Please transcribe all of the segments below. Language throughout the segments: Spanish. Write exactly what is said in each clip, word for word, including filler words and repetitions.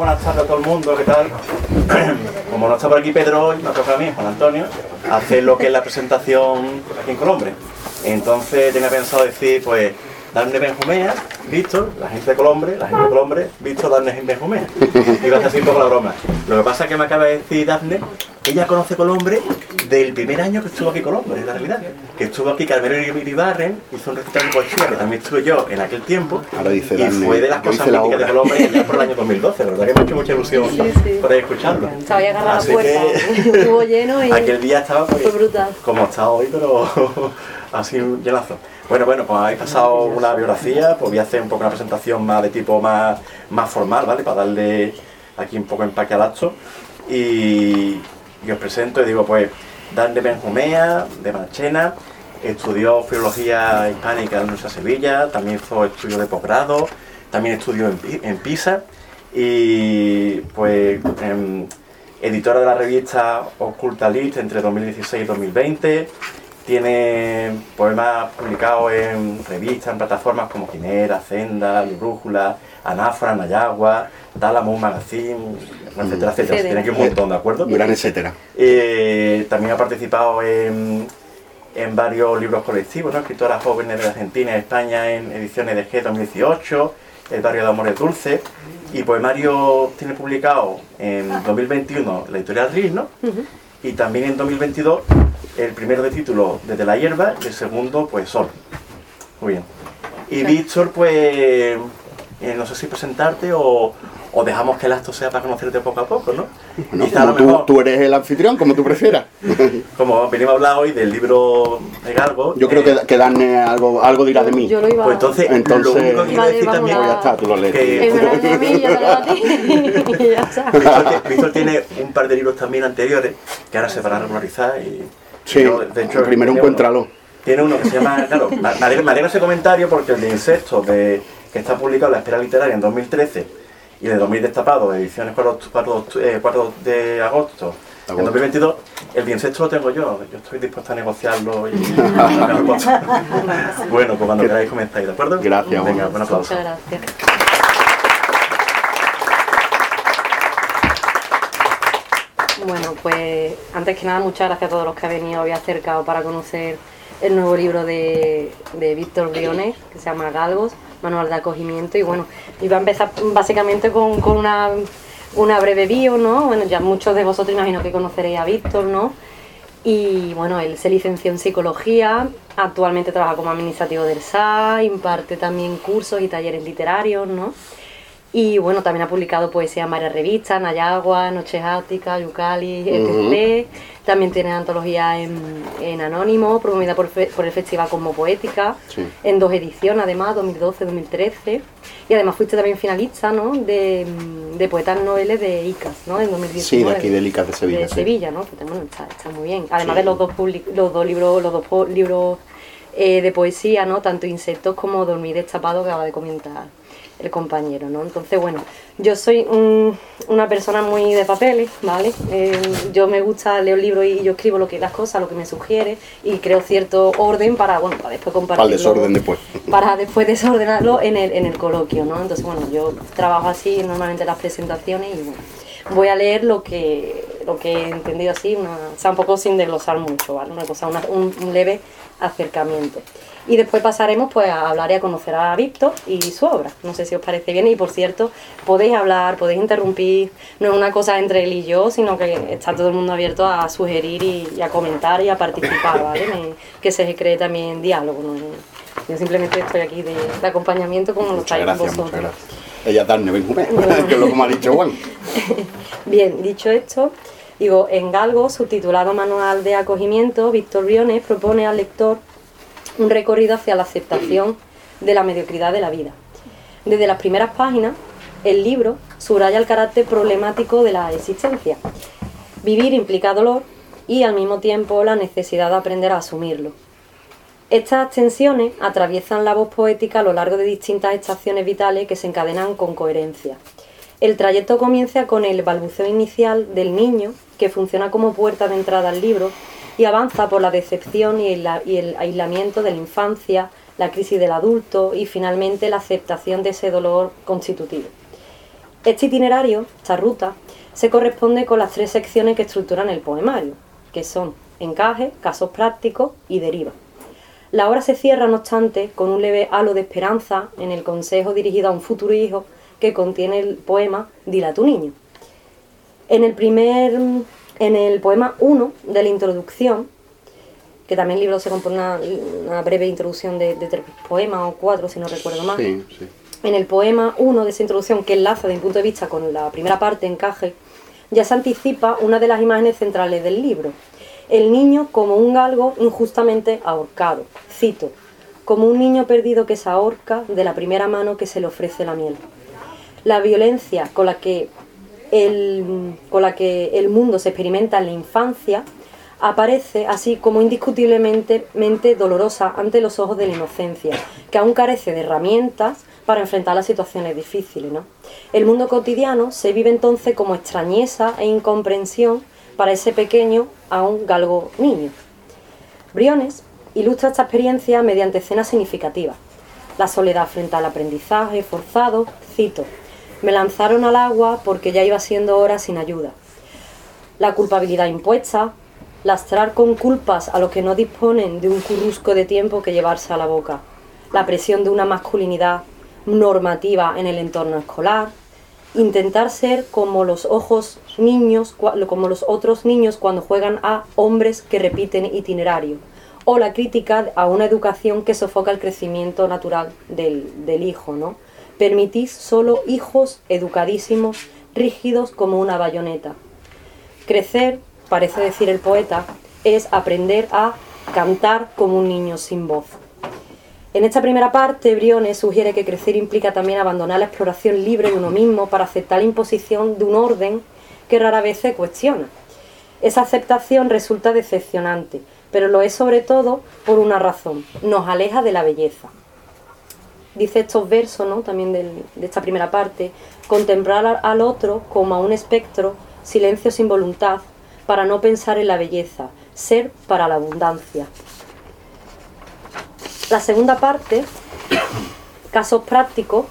buenas tardes a todo el mundo, ¿qué tal? Como no está por aquí Pedro hoy, me toca a mí, Juan Antonio, hacer lo que es la presentación aquí en Colombre. Entonces tenía pensado decir, pues, Dafne Benjumea, Víctor, la gente de Colombre, la gente de Colombre, Víctor, Dafne Benjumea. Iba a hacer así un poco la broma. Lo que pasa es que me acaba de decir Dafne, ella conoce Colombre del primer año que estuvo aquí Colombre, en la realidad. Que estuvo aquí Carmelo Iribarren, hizo un recital de poesía, que también estuve yo en aquel tiempo. Ahora dice y Dafne, fue de las cosas míticas de Colombre ya por el año dos mil doce. La verdad que me ha hecho mucha ilusión sí, sí. por ahí escucharlo. Se había agarrado la puerta, que... estuvo lleno y aquel día estaba pues, fue brutal. Como está hoy, pero así un llenazo. Bueno, bueno, pues habéis pasado una biografía, pues voy a hacer un poco una presentación más de tipo más, más formal, ¿vale? Para darle aquí un poco empaque al acto. Y, y os presento y digo, pues, Dafne Benjumea, de Marchena, estudió filología hispánica en la Universidad de Sevilla, también hizo estudios de posgrado, también estudió en, en Pisa y, pues, en, editora de la revista Occultalist entre dos mil dieciséis y dos mil veinte. Tiene poemas publicados en revistas, en plataformas como Quimera, Zenda, Brújula, Anáfora, Nayagua, Tálamo Magazine, etcétera, etcétera. Sí, tiene aquí un montón, ¿de acuerdo? Gran etcétera. Eh, también ha participado en, en varios libros colectivos, ¿no? Escritoras jóvenes de Argentina y España en ediciones de G dos mil dieciocho, El barrio de Amores Dulces, y poemario tiene publicado en dos mil veintiuno la editorial R I S, ¿no? Uh-huh. Y también en dos mil veintidós el primero de título Desde la hierba y el segundo pues Sol. Muy bien. Y Víctor, pues eh, no sé si presentarte o, o dejamos que el acto sea para conocerte poco a poco, ¿no? No, como tú, tú eres el anfitrión, como tú prefieras. Como venimos a hablar hoy del libro de Galgo. Yo creo eh, que, que Dafne algo, algo dirá de mí. Yo lo iba a... Pues entonces, entonces lo único que quiero decir también... Pues ya está, tú lo lees. Que... Es verdad de mí, yo lo leo a ti. Ya está. Víctor, Víctor tiene un par de libros también anteriores que ahora se van a regularizar y... Sí, yo, de hecho, primero encuéntralo. Tiene uno que se llama, claro, me alegra, me alegra ese comentario porque el de Insectos, de, que está publicado en La Espera Literaria en dos mil trece y el de dos mil Destapado, ediciones cuatro de agosto en dos mil veintidós, el de Insectos lo tengo yo, yo estoy dispuesto a negociarlo y... Bueno, pues cuando queráis comentáis, ¿de acuerdo? Gracias. Venga, buen aplauso. Muchas gracias. Bueno, pues antes que nada muchas gracias a todos los que han venido hoy acercado para conocer el nuevo libro de, de Víctor Briones, que se llama Galgos, Manual de Acogimiento. Y bueno, iba a empezar básicamente con, con una, una breve bio, ¿no? Bueno, ya muchos de vosotros imagino que conoceréis a Víctor, ¿no? Y bueno, él se licenció en Psicología, actualmente trabaja como administrativo del S A, imparte también cursos y talleres literarios, ¿no? Y bueno, también ha publicado poesía en varias revistas, Nayagua, Noches Áticas, Yucali, etcétera. Uh-huh. También tiene antología en, en Anónimo, promovida por, fe, por el Festival Cosmo Poética, sí. En dos ediciones además, dos mil doce, dos mil trece. Y además fuiste también finalista, ¿no? de, de Poetas Noveles de I C A S, ¿no? En dos mil diecinueve. Sí, de aquí del I C A S de Sevilla. De sí. Sevilla, ¿no? Que bueno, está, está muy bien. Además sí. de los dos, public, los dos libros, los dos libros eh, de poesía, ¿no? Tanto Insectos como Dormir Destapado, que acaba de comentar el compañero, ¿no? Entonces, bueno, yo soy un, una persona muy de papeles, ¿vale? Eh, yo me gusta, leo el libro y yo escribo lo que las cosas, lo que me sugiere y creo cierto orden para, bueno, para después compartirlo. Para el desorden después. Para después desordenarlo en el, en el coloquio, ¿no? Entonces, bueno, yo trabajo así normalmente en las presentaciones y, bueno, voy a leer lo que, lo que he entendido así, una, o sea, un poco sin desglosar mucho, ¿vale? Una cosa, una, un, un leve acercamiento. Y después pasaremos pues a hablar y a conocer a Víctor y su obra. No sé si os parece bien. Y por cierto, podéis hablar, podéis interrumpir. No es una cosa entre él y yo, sino que está todo el mundo abierto a sugerir y, y a comentar y a participar, ¿vale? Que se cree también diálogo, ¿no? Yo simplemente estoy aquí de, de acompañamiento como lo estáis vosotros. Muchas gracias. Ella Dafne Benjumea, que es lo que me ha dicho Juan. Bien, dicho esto, digo, en Galgo, subtitulado Manual de Acogimiento, Víctor Briones propone al lector un recorrido hacia la aceptación de la mediocridad de la vida. Desde las primeras páginas, el libro subraya el carácter problemático de la existencia. Vivir implica dolor y al mismo tiempo la necesidad de aprender a asumirlo. Estas tensiones atraviesan la voz poética a lo largo de distintas estaciones vitales que se encadenan con coherencia. El trayecto comienza con el balbuceo inicial del niño, que funciona como puerta de entrada al libro, y avanza por la decepción y el, y el aislamiento de la infancia, la crisis del adulto y finalmente la aceptación de ese dolor constitutivo. Este itinerario, esta ruta, se corresponde con las tres secciones que estructuran el poemario, que son encaje, casos prácticos y deriva. La obra se cierra, no obstante, con un leve halo de esperanza en el consejo dirigido a un futuro hijo que contiene el poema Dile a tu niño. En el primer, en el poema uno de la introducción, que también el libro se compone una, una breve introducción de, de tres poemas o cuatro, si no recuerdo mal. Sí, sí. En el poema uno de esa introducción, que enlaza desde mi punto de vista con la primera parte, encaje, ya se anticipa una de las imágenes centrales del libro. El niño como un galgo injustamente ahorcado. Cito: como un niño perdido que se ahorca de la primera mano que se le ofrece la miel. La violencia con la que el, con la que el mundo se experimenta en la infancia aparece así como indiscutiblemente mente dolorosa ante los ojos de la inocencia, que aún carece de herramientas para enfrentar las situaciones difíciles, ¿no? El mundo cotidiano se vive entonces como extrañeza e incomprensión para ese pequeño, aún galgo niño. Briones ilustra esta experiencia mediante escenas significativas. La soledad frente al aprendizaje forzado, cito: me lanzaron al agua porque ya iba siendo hora sin ayuda. La culpabilidad impuesta, lastrar con culpas a los que no disponen de un currusco de tiempo que llevarse a la boca. La presión de una masculinidad normativa en el entorno escolar, intentar ser como los ojos niños, como los otros niños cuando juegan a hombres que repiten itinerario, o la crítica a una educación que sofoca el crecimiento natural del, del hijo, ¿no? Permitís solo hijos educadísimos, rígidos como una bayoneta. Crecer, parece decir el poeta, es aprender a cantar como un niño sin voz. En esta primera parte, Briones sugiere que crecer implica también abandonar la exploración libre de uno mismo para aceptar la imposición de un orden que rara vez se cuestiona. Esa aceptación resulta decepcionante, pero lo es sobre todo por una razón: nos aleja de la belleza. Dice estos versos, ¿no?, también del, de esta primera parte: contemplar al otro como a un espectro, silencio sin voluntad, para no pensar en la belleza, ser para la abundancia. La segunda parte, casos prácticos,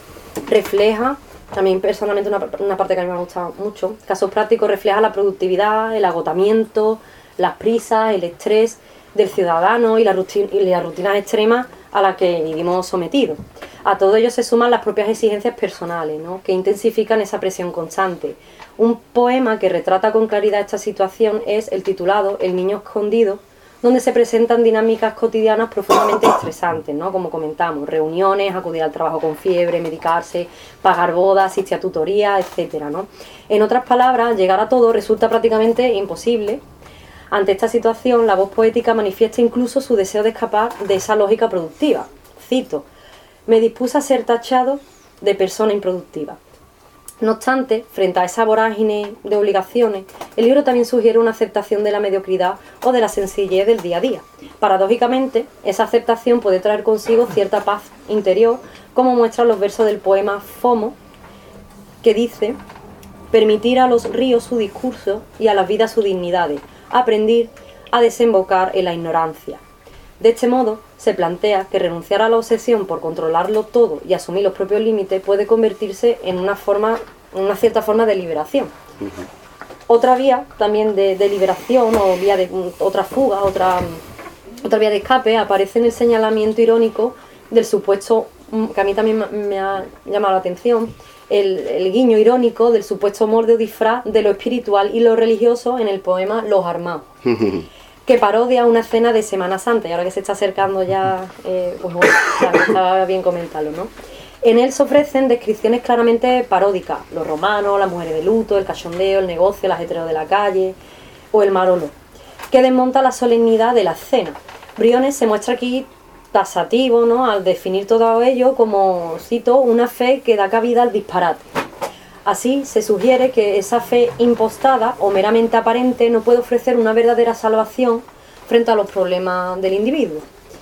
refleja, también personalmente una, una parte que a mí me ha gustado mucho, casos prácticos refleja la productividad, el agotamiento, las prisas, el estrés del ciudadano y la rutina, y las rutinas extremas a las que vivimos sometidos. A todo ello se suman las propias exigencias personales, ¿no?, que intensifican esa presión constante. Un poema que retrata con claridad esta situación es el titulado El niño escondido, donde se presentan dinámicas cotidianas profundamente estresantes, ¿no?, como comentamos, reuniones, acudir al trabajo con fiebre, medicarse, pagar bodas, asistir a tutorías, etcétera, ¿no? En otras palabras, llegar a todo resulta prácticamente imposible. Ante esta situación, la voz poética manifiesta incluso su deseo de escapar de esa lógica productiva. Cito: me dispuse a ser tachado de persona improductiva. No obstante, frente a esa vorágine de obligaciones, el libro también sugiere una aceptación de la mediocridad o de la sencillez del día a día. Paradójicamente, esa aceptación puede traer consigo cierta paz interior, como muestran los versos del poema Fomo, que dice: permitir a los ríos su discurso y a las vidas sus dignidades, aprender a desembocar en la ignorancia. De este modo, se plantea que renunciar a la obsesión por controlarlo todo y asumir los propios límites puede convertirse en una forma, en una cierta forma de liberación. Uh-huh. Otra vía también de, de liberación o vía de otra fuga, otra, otra vía de escape aparece en el señalamiento irónico del supuesto, que a mí también me ha llamado la atención, el, el guiño irónico del supuesto molde o disfraz de lo espiritual y lo religioso en el poema Los Armados. Uh-huh. Que parodia una escena de Semana Santa, y ahora que se está acercando ya, eh, pues bueno, ya está bien comentarlo, ¿no? En él se ofrecen descripciones claramente paródicas: los romanos, las mujeres de luto, el cachondeo, el negocio, el ajetreo de la calle o el marolo, que desmonta la solemnidad de la escena. Briones se muestra aquí tasativo, ¿no?, al definir todo ello como, cito, una fe que da cabida al disparate. Así, se sugiere que esa fe impostada o meramente aparente no puede ofrecer una verdadera salvación frente a los problemas del individuo.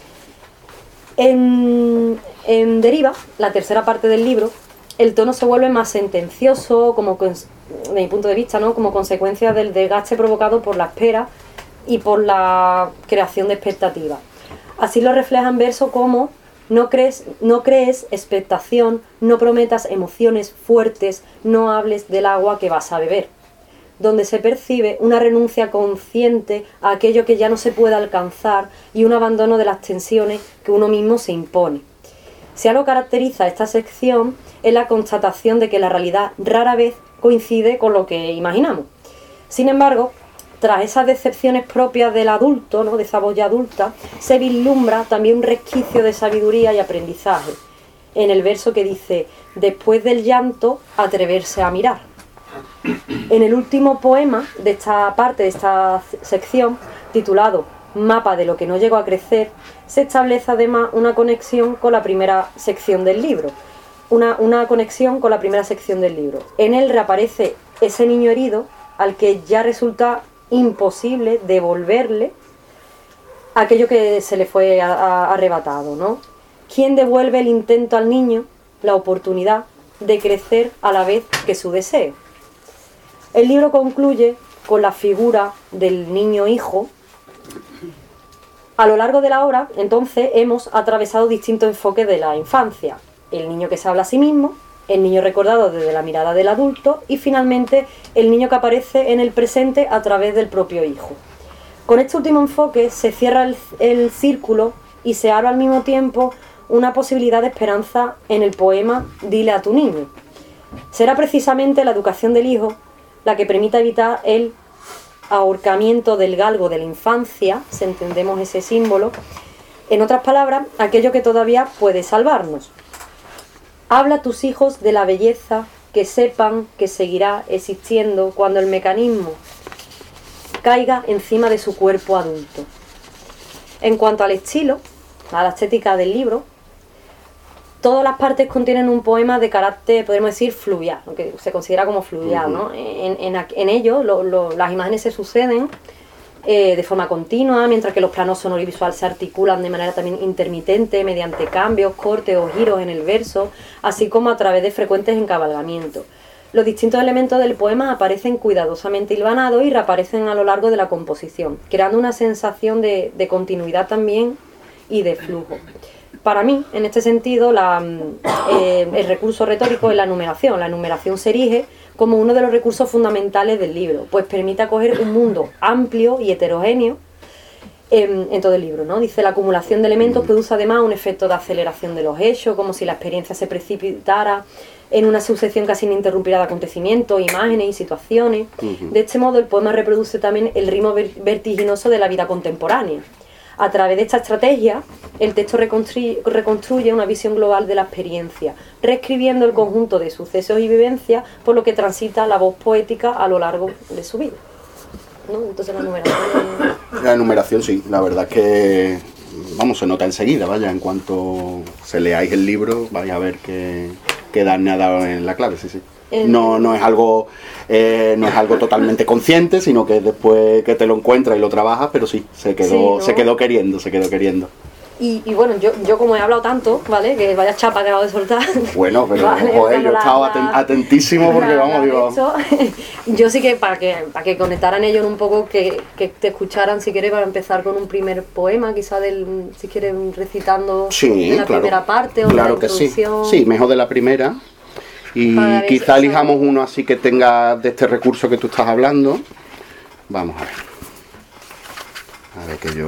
En, en Deriva, la tercera parte del libro, el tono se vuelve más sentencioso, como, de mi punto de vista, ¿no?, como consecuencia del desgaste provocado por la espera y por la creación de expectativas. Así lo reflejan versos como No crees, no crees expectación, no prometas emociones fuertes, no hables del agua que vas a beber. Donde se percibe una renuncia consciente a aquello que ya no se puede alcanzar y un abandono de las tensiones que uno mismo se impone. Si algo caracteriza esta sección es la constatación de que la realidad rara vez coincide con lo que imaginamos. Sin embargo, tras esas decepciones propias del adulto, ¿no?, de esa voz ya adulta, se vislumbra también un resquicio de sabiduría y aprendizaje. En el verso que dice, después del llanto, atreverse a mirar. En el último poema de esta parte, de esta sección, titulado Mapa de lo que no llegó a crecer, se establece además una conexión con la primera sección del libro. Una, una conexión con la primera sección del libro. En él reaparece ese niño herido al que ya resulta imposible devolverle aquello que se le fue a, a, arrebatado, ¿no? ¿Quién devuelve el intento al niño? La oportunidad de crecer a la vez que su deseo. El libro concluye con la figura del niño hijo. A lo largo de la obra, entonces, hemos atravesado distintos enfoques de la infancia. El niño que se habla a sí mismo, el niño recordado desde la mirada del adulto y finalmente el niño que aparece en el presente a través del propio hijo. Con este último enfoque se cierra el, el círculo y se abre al mismo tiempo una posibilidad de esperanza en el poema Dile a tu niño. Será precisamente la educación del hijo la que permita evitar el ahorcamiento del galgo de la infancia, si entendemos ese símbolo, en otras palabras, aquello que todavía puede salvarnos. Habla a tus hijos de la belleza, que sepan que seguirá existiendo cuando el mecanismo caiga encima de su cuerpo adulto. En cuanto al estilo, a la estética del libro, todas las partes contienen un poema de carácter, podemos decir, fluvial, lo que se considera como fluvial, ¿no? En, en, en ello lo, lo, las imágenes se suceden eh, de forma continua, mientras que los planos sonoro y visual se articulan de manera también intermitente mediante cambios, cortes o giros en el verso, así como a través de frecuentes encabalgamientos. Los distintos elementos del poema aparecen cuidadosamente hilvanados y reaparecen a lo largo de la composición, creando una sensación de, de continuidad también y de flujo. Para mí, en este sentido, la, eh, el recurso retórico es la numeración. La numeración se erige como uno de los recursos fundamentales del libro, pues permite acoger un mundo amplio y heterogéneo en, en todo el libro, ¿no? Dice, la acumulación de elementos produce además un efecto de aceleración de los hechos, como si la experiencia se precipitara en una sucesión casi ininterrumpida de acontecimientos, imágenes y situaciones. Uh-huh. De este modo, el poema reproduce también el ritmo vertiginoso de la vida contemporánea. A través de esta estrategia, el texto reconstruye, reconstruye una visión global de la experiencia, reescribiendo el conjunto de sucesos y vivencias por lo que transita la voz poética a lo largo de su vida, ¿no? Entonces la numeración... La numeración sí, la verdad es que, vamos, se nota enseguida, vaya, en cuanto se leáis el libro, vais a ver que, que Dafne ha dado en la clave, sí, sí. No, no es algo eh, no es algo totalmente consciente, sino que después que te lo encuentras y lo trabajas, pero sí, se quedó, sí, ¿no? se quedó queriendo, se quedó queriendo. Y, y bueno, yo, yo como he hablado tanto, ¿vale? Que vaya chapa que acabo de soltar. Bueno, pero ¿vale? Joder, yo he estado aten atentísimo porque la, vamos, digo... Hecho, yo sí que para que para que conectaran ellos un poco, que, que te escucharan, si quieres, para empezar con un primer poema, quizá del, si quieres, recitando sí, de la claro, primera parte o claro de la que sí. introducción. Sí, mejor de la primera. Y quizá eso, elijamos uno así que tenga de este recurso que tú estás hablando. Vamos a ver. A ver que yo...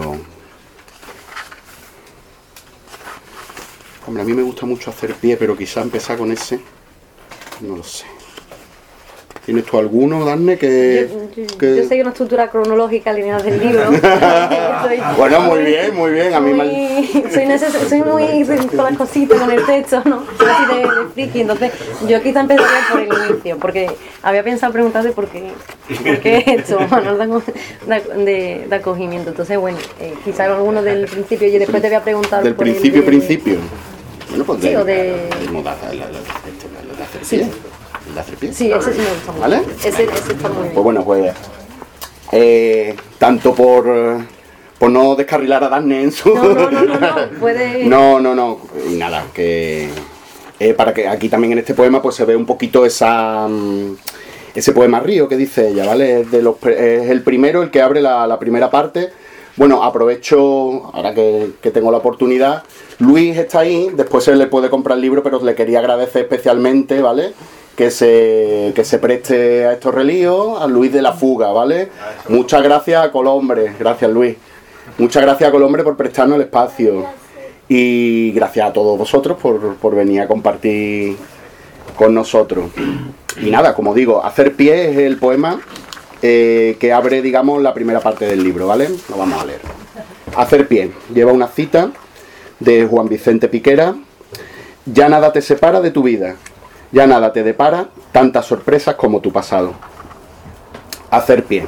Hombre, a mí me gusta mucho hacer pie, pero quizá empezar con ese. No lo sé. ¿Tienes tú alguno, Dafne? Que, yo, yo, que... yo seguí una estructura cronológica lineal del libro. soy, bueno, muy bien, muy bien. A mí muy, me... soy, neces soy muy con las cositas, con el texto, ¿no? Soy así de, de friki. Entonces, yo quizá empezaría por el inicio, porque había pensado preguntarte por qué, por qué esto, manual de, de, de acogimiento. Entonces, bueno, eh, quizá alguno del principio y después te voy a preguntar del por principio, el de, principio. Bueno, pues sí, de, o de... de, de hacer sí. pie. De hacer pie. Sí, ese sí me gusta mucho. ¿Vale? Ese, ese está muy bien. Pues bueno, pues eh, tanto por, por no descarrilar a Dafne en su... No, no, no, no, no, puede... no, no, no, y nada, que eh, para que aquí también en este poema pues se ve un poquito esa... ese poema río que dice ella, ¿vale? Es, de los, es el primero, el que abre la, la primera parte, Bueno, aprovecho, ahora que, que tengo la oportunidad, Luis está ahí, después se le puede comprar el libro, pero le quería agradecer especialmente, ¿vale?, que se, que se preste a estos relíos, a Luis de la Fuga, ¿vale? Muchas gracias a Colombre, gracias Luis. Muchas gracias a Colombre por prestarnos el espacio. Y gracias a todos vosotros por, por venir a compartir con nosotros. Y nada, como digo, Hacer pie es el poema eh, que abre, digamos, la primera parte del libro, ¿vale? Lo vamos a leer. Hacer pie. Lleva una cita de Juan Vicente Piquera. Ya nada te separa de tu vida. Ya nada te depara tantas sorpresas como tu pasado. Hacer pie.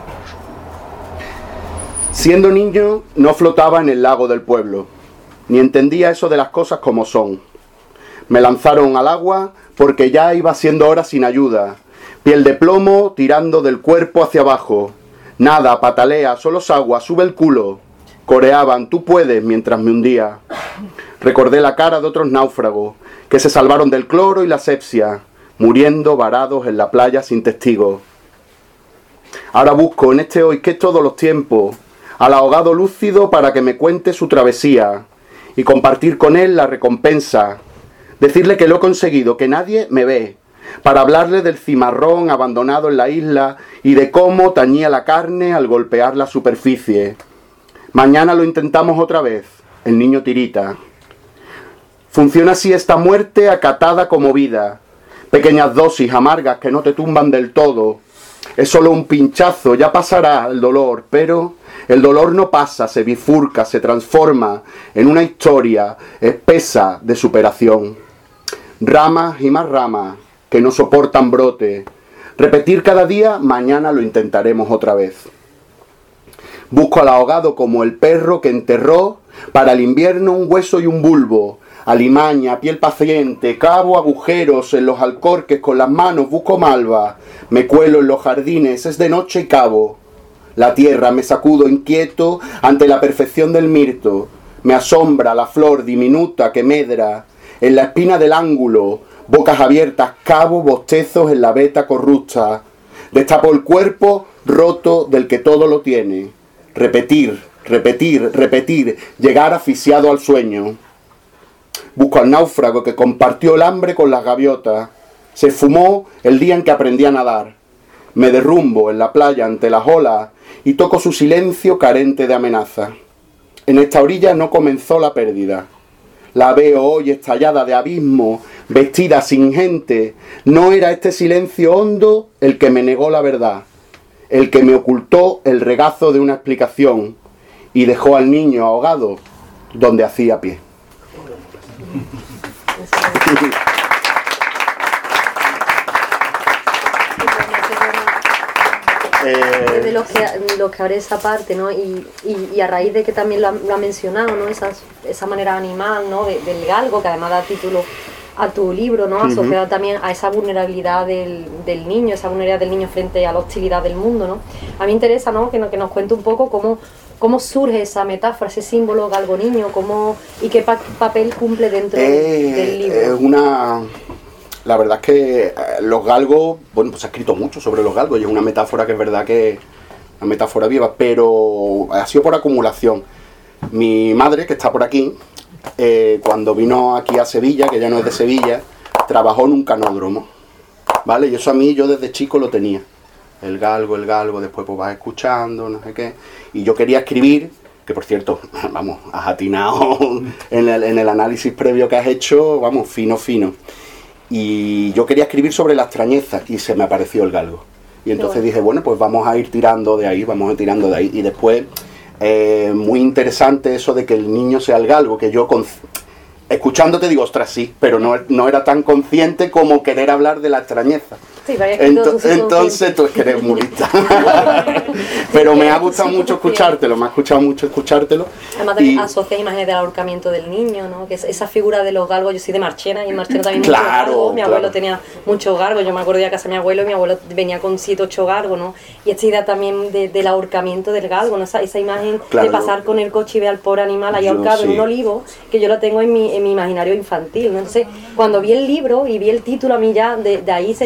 Siendo niño no flotaba en el lago del pueblo, ni entendía eso de las cosas como son. Me lanzaron al agua porque ya iba siendo hora sin ayuda. Piel de plomo tirando del cuerpo hacia abajo. Nada, patalea, solo es agua, sube el culo. Coreaban, tú puedes, mientras me hundía. Recordé la cara de otros náufragos que se salvaron del cloro y la asepsia, muriendo varados en la playa sin testigos. Ahora busco en este hoy que es todos los tiempos al ahogado lúcido para que me cuente su travesía y compartir con él la recompensa. Decirle que lo he conseguido, que nadie me ve, para hablarle del cimarrón abandonado en la isla y de cómo tañía la carne al golpear la superficie. Mañana lo intentamos otra vez, el niño tirita. Funciona así esta muerte acatada como vida. Pequeñas dosis amargas que no te tumban del todo. Es solo un pinchazo, ya pasará el dolor, pero el dolor no pasa, se bifurca, se transforma en una historia espesa de superación. Ramas y más ramas que no soportan brote. Repetir cada día, mañana lo intentaremos otra vez. Busco al ahogado como el perro que enterró para el invierno un hueso y un bulbo. Alimaña, piel paciente, cavo agujeros en los alcorques con las manos, busco malva. Me cuelo en los jardines, es de noche y cavo. La tierra me sacudo inquieto ante la perfección del mirto. Me asombra la flor diminuta que medra. En la espina del ángulo, bocas abiertas, cavo bostezos en la veta corrupta. Destapo el cuerpo roto del que todo lo tiene. Repetir, repetir, repetir, llegar asfixiado al sueño. Busco al náufrago que compartió el hambre con las gaviotas. Se esfumó el día en que aprendí a nadar. Me derrumbo en la playa ante las olas y toco su silencio carente de amenaza. En esta orilla no comenzó la pérdida. La veo hoy estallada de abismo, vestida sin gente. No era este silencio hondo el que me negó la verdad, el que me ocultó el regazo de una explicación y dejó al niño ahogado donde hacía pie. Eh, de los que, los que abre esa parte, ¿no? Y, y, y a raíz de que también lo ha, lo ha mencionado, ¿no? Esas, esa manera animal, ¿no? De, del galgo, que además da título a tu libro, ¿no? Asociado uh-huh. también a esa vulnerabilidad del, del niño, esa vulnerabilidad del niño frente a la hostilidad del mundo, ¿no? A mí me interesa, ¿no? Que, que nos cuente un poco cómo, cómo surge esa metáfora, ese símbolo galgo niño, cómo, y qué pa papel cumple dentro eh, del libro. Es una... La verdad es que los galgos, bueno, pues se ha escrito mucho sobre los galgos y es una metáfora que es verdad que una metáfora viva, pero ha sido por acumulación. Mi madre, que está por aquí, eh, cuando vino aquí a Sevilla, que ya no es de Sevilla, trabajó en un canódromo, ¿vale? Y eso a mí yo desde chico lo tenía. El galgo, el galgo, después pues vas escuchando, no sé qué. Y yo quería escribir, que por cierto, vamos, has atinado en el, en el análisis previo que has hecho, vamos, fino, fino. Y yo quería escribir sobre la extrañeza y se me apareció el galgo. Y entonces dije, bueno, pues vamos a ir tirando de ahí, vamos a ir tirando de ahí. Y después, eh, muy interesante eso de que el niño sea el galgo, que yo, con, escuchándote digo, ostras, sí, pero no, no era tan consciente como querer hablar de la extrañeza. Sí, Ento entonces tú es que eres muy lista. Pero me ha gustado mucho escuchártelo, me ha gustado mucho escuchártelo. Además también y... asocia imágenes del ahorcamiento del niño, ¿no? Que es esa figura de los galgos, yo soy de Marchena y en Marchena también claro, muchos galgos. Mi abuelo claro. tenía muchos galgos, yo me acuerdo de casa de mi abuelo y mi abuelo venía con siete, ocho galgos, ¿no? Y esta idea también de, del ahorcamiento del galgo, ¿no? Esa, esa imagen claro. de pasar con el coche y ver al pobre animal ahí ahorcado sí. en un olivo, que yo lo tengo en mi, en mi imaginario infantil, ¿no? Entonces, cuando vi el libro y vi el título, a mí ya de, de ahí se uf,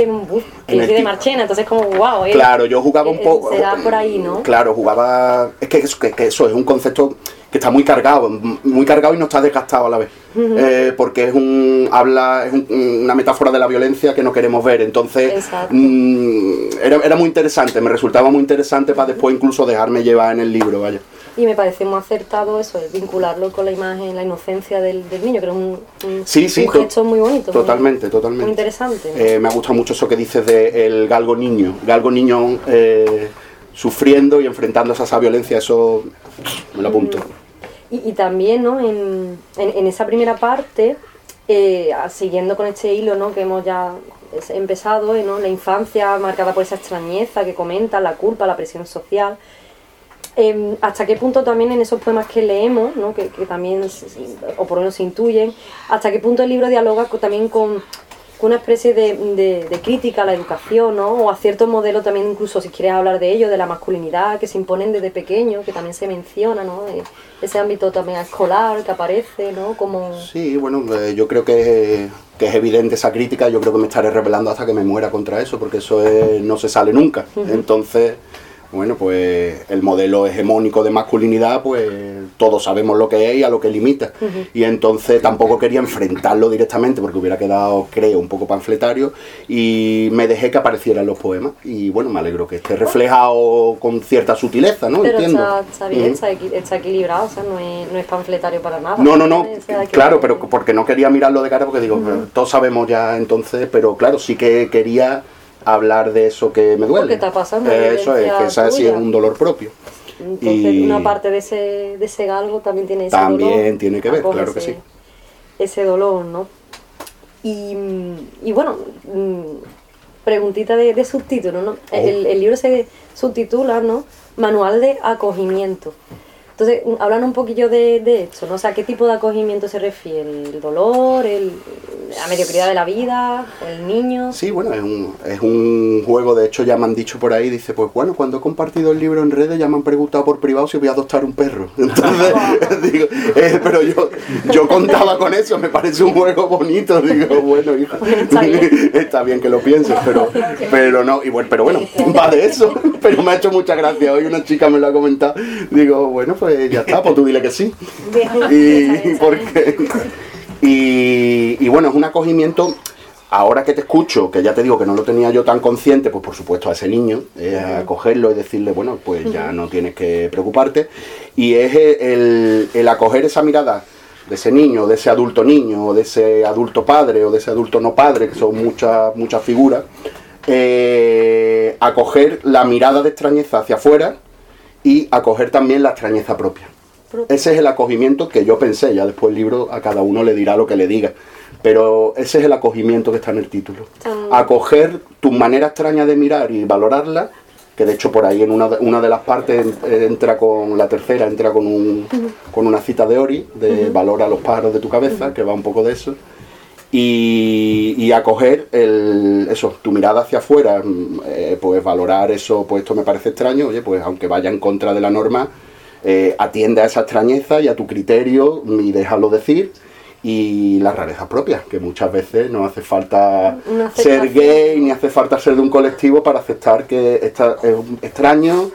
que en es el de ti- Marchena, entonces como wow, ¿eh? Claro, yo jugaba un Eh, poco... será por ahí, ¿no? Claro, jugaba... Es que, eso- que, que eso es un concepto que está muy cargado, muy cargado y no está desgastado a la vez. Ujú. Eh, porque es un habla es un- una metáfora de la violencia que no queremos ver. Entonces, Exacto. mm, era, era muy interesante, me resultaba muy interesante para después incluso dejarme llevar en el libro, vaya. Y me parece muy acertado eso, el vincularlo con la imagen, la inocencia del, del niño, que es un, un, Sí, sí, un to- gesto muy bonito. Totalmente, muy, totalmente. Muy interesante, ¿no? Eh, me ha gustado mucho eso que dices de el galgo niño. Galgo niño eh, sufriendo y enfrentándose a esa violencia, eso me lo apunto. Y, y también, ¿no? En, en, en esa primera parte, eh, siguiendo con este hilo, ¿no? Que hemos ya empezado, ¿eh? ¿no? La infancia marcada por esa extrañeza que comenta, la culpa, la presión social. Eh, hasta qué punto también en esos poemas que leemos, ¿no? que, que también, se- se- o por lo menos se intuyen, hasta qué punto el libro dialoga con- también con, con una especie de, de- de crítica a la educación, ¿no? O a ciertos modelos también, incluso si quieres hablar de ello, de la masculinidad que se imponen desde pequeño, que también se menciona, ¿no? Eh, ese ámbito también escolar que aparece, ¿no? Como... Sí, bueno, eh, yo creo que, que es evidente esa crítica, yo creo que me estaré rebelando hasta que me muera contra eso, porque eso es- no se sale nunca. Ujú. Entonces, bueno, pues el modelo hegemónico de masculinidad, pues todos sabemos lo que es y a lo que limita. Ujú. Y entonces tampoco quería enfrentarlo directamente porque hubiera quedado, creo, un poco panfletario y me dejé que aparecieran los poemas. Y bueno, me alegro que esté reflejado con cierta sutileza, ¿no? Pero Entiendo. está, está bien, Ujú. está, equi- está equilibrado, o sea, no es, no es panfletario para nada. No, no, no, O sea, que- claro, pero porque no quería mirarlo de cara porque digo, todos sabemos ya entonces, pero claro, sí que quería hablar de eso que me duele. Porque está pasando, Eh, eso es, violencia que esa sí tuya. es un dolor propio. Entonces, Y- una parte de ese, de ese galgo también tiene ese También dolor. tiene que ver, acoge claro que ese- sí. Ese dolor, ¿no? Y, y bueno, mm, preguntita de, de subtítulo, ¿no? Oh. El, el libro se subtitula, ¿no? Manual de acogimiento. Entonces, mm, hablan un poquillo de, de esto, ¿no? O sea, ¿qué tipo de acogimiento se refiere? ¿El dolor? El, ¿La mediocridad de la vida? ¿El niño? Sí, bueno, es un, es un juego, de hecho ya me han dicho por ahí, dice, pues bueno, cuando he compartido el libro en redes ya me han preguntado por privado si voy a adoptar un perro. Entonces, digo, eh, pero yo, yo contaba con eso, me parece un juego bonito, digo, bueno, hijo, Está bien. está bien que lo pienses, pero, pero no, y bueno, pero bueno, va de eso, pero me ha hecho mucha gracia, hoy una chica me lo ha comentado, digo, bueno, pues ya está, pues tú dile que sí. Y, porque, y, y bueno, es un acogimiento, ahora que te escucho, que ya te digo que no lo tenía yo tan consciente, pues por supuesto a ese niño, es acogerlo y decirle, bueno, pues ya no tienes que preocuparte, y es el, el acoger esa mirada de ese niño, de ese adulto niño, o de ese adulto padre, o de ese adulto no padre, que son muchas, muchas figuras, eh, acoger la mirada de extrañeza hacia afuera y acoger también la extrañeza propia. Ese es el acogimiento que yo pensé, ya después el libro a cada uno le dirá lo que le diga, pero ese es el acogimiento que está en el título. Tan- Acoger tu manera extraña de mirar y valorarla, que de hecho por ahí en una de, una de las partes en- entra con la tercera, entra con, un, con una cita de Ori, de valora los pájaros de tu cabeza, que va un poco de eso, y, y acoger el, eso, tu mirada hacia afuera, mm, eh, pues valorar eso, pues esto me parece extraño, oye, pues aunque vaya en contra de la norma, eh, atiende a esa extrañeza y a tu criterio y déjalo decir, y las rarezas propias, que muchas veces no hace falta Una ser aceptación, gay ¿no? ni hace falta ser de un colectivo para aceptar que esta es un extraño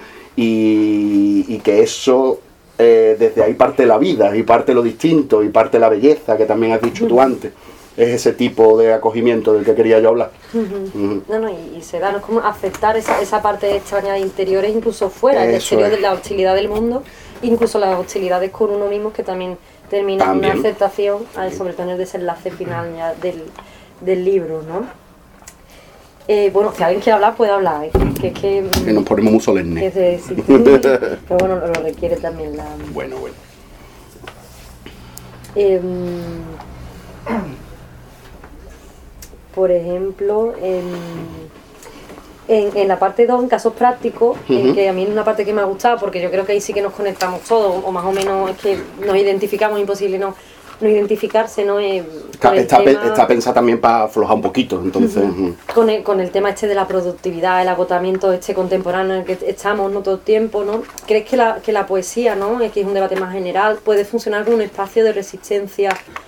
y, y que eso eh, desde ahí parte la vida y parte lo distinto y parte la belleza que también has dicho tú antes. Es ese tipo de acogimiento del que quería yo hablar. Ujú. No, no, y, y se da, ¿no? Es como aceptar esa, esa parte extraña de interiores incluso fuera, el Eso exterior es. de la hostilidad del mundo, incluso las hostilidades con uno mismo que también terminan en una También. aceptación, al- sobre todo en el desenlace final ya del, del libro, ¿no? Eh, bueno, si alguien quiere hablar, puede hablar, ¿eh? que es que... mm, Que nos ponemos muy que solemnes. se- sí. Pero bueno, lo requiere también la... Bueno, bueno. Em, por ejemplo, en, en, en la parte dos, en casos prácticos, en Ujú. que a mí es una parte que me ha gustado, porque yo creo que ahí sí que nos conectamos todos, o más o menos es que nos identificamos, imposible no, no identificarse, ¿no? Eh, Está, con el está, pe- tema- está pensada también para aflojar un poquito, entonces... ujú. con el, con el tema este de la productividad, el agotamiento este contemporáneo en el que estamos, ¿no? Todo el tiempo, ¿no? ¿Crees que la, que la poesía, ¿no? Es que es un debate más general, puede funcionar como un espacio de resistencia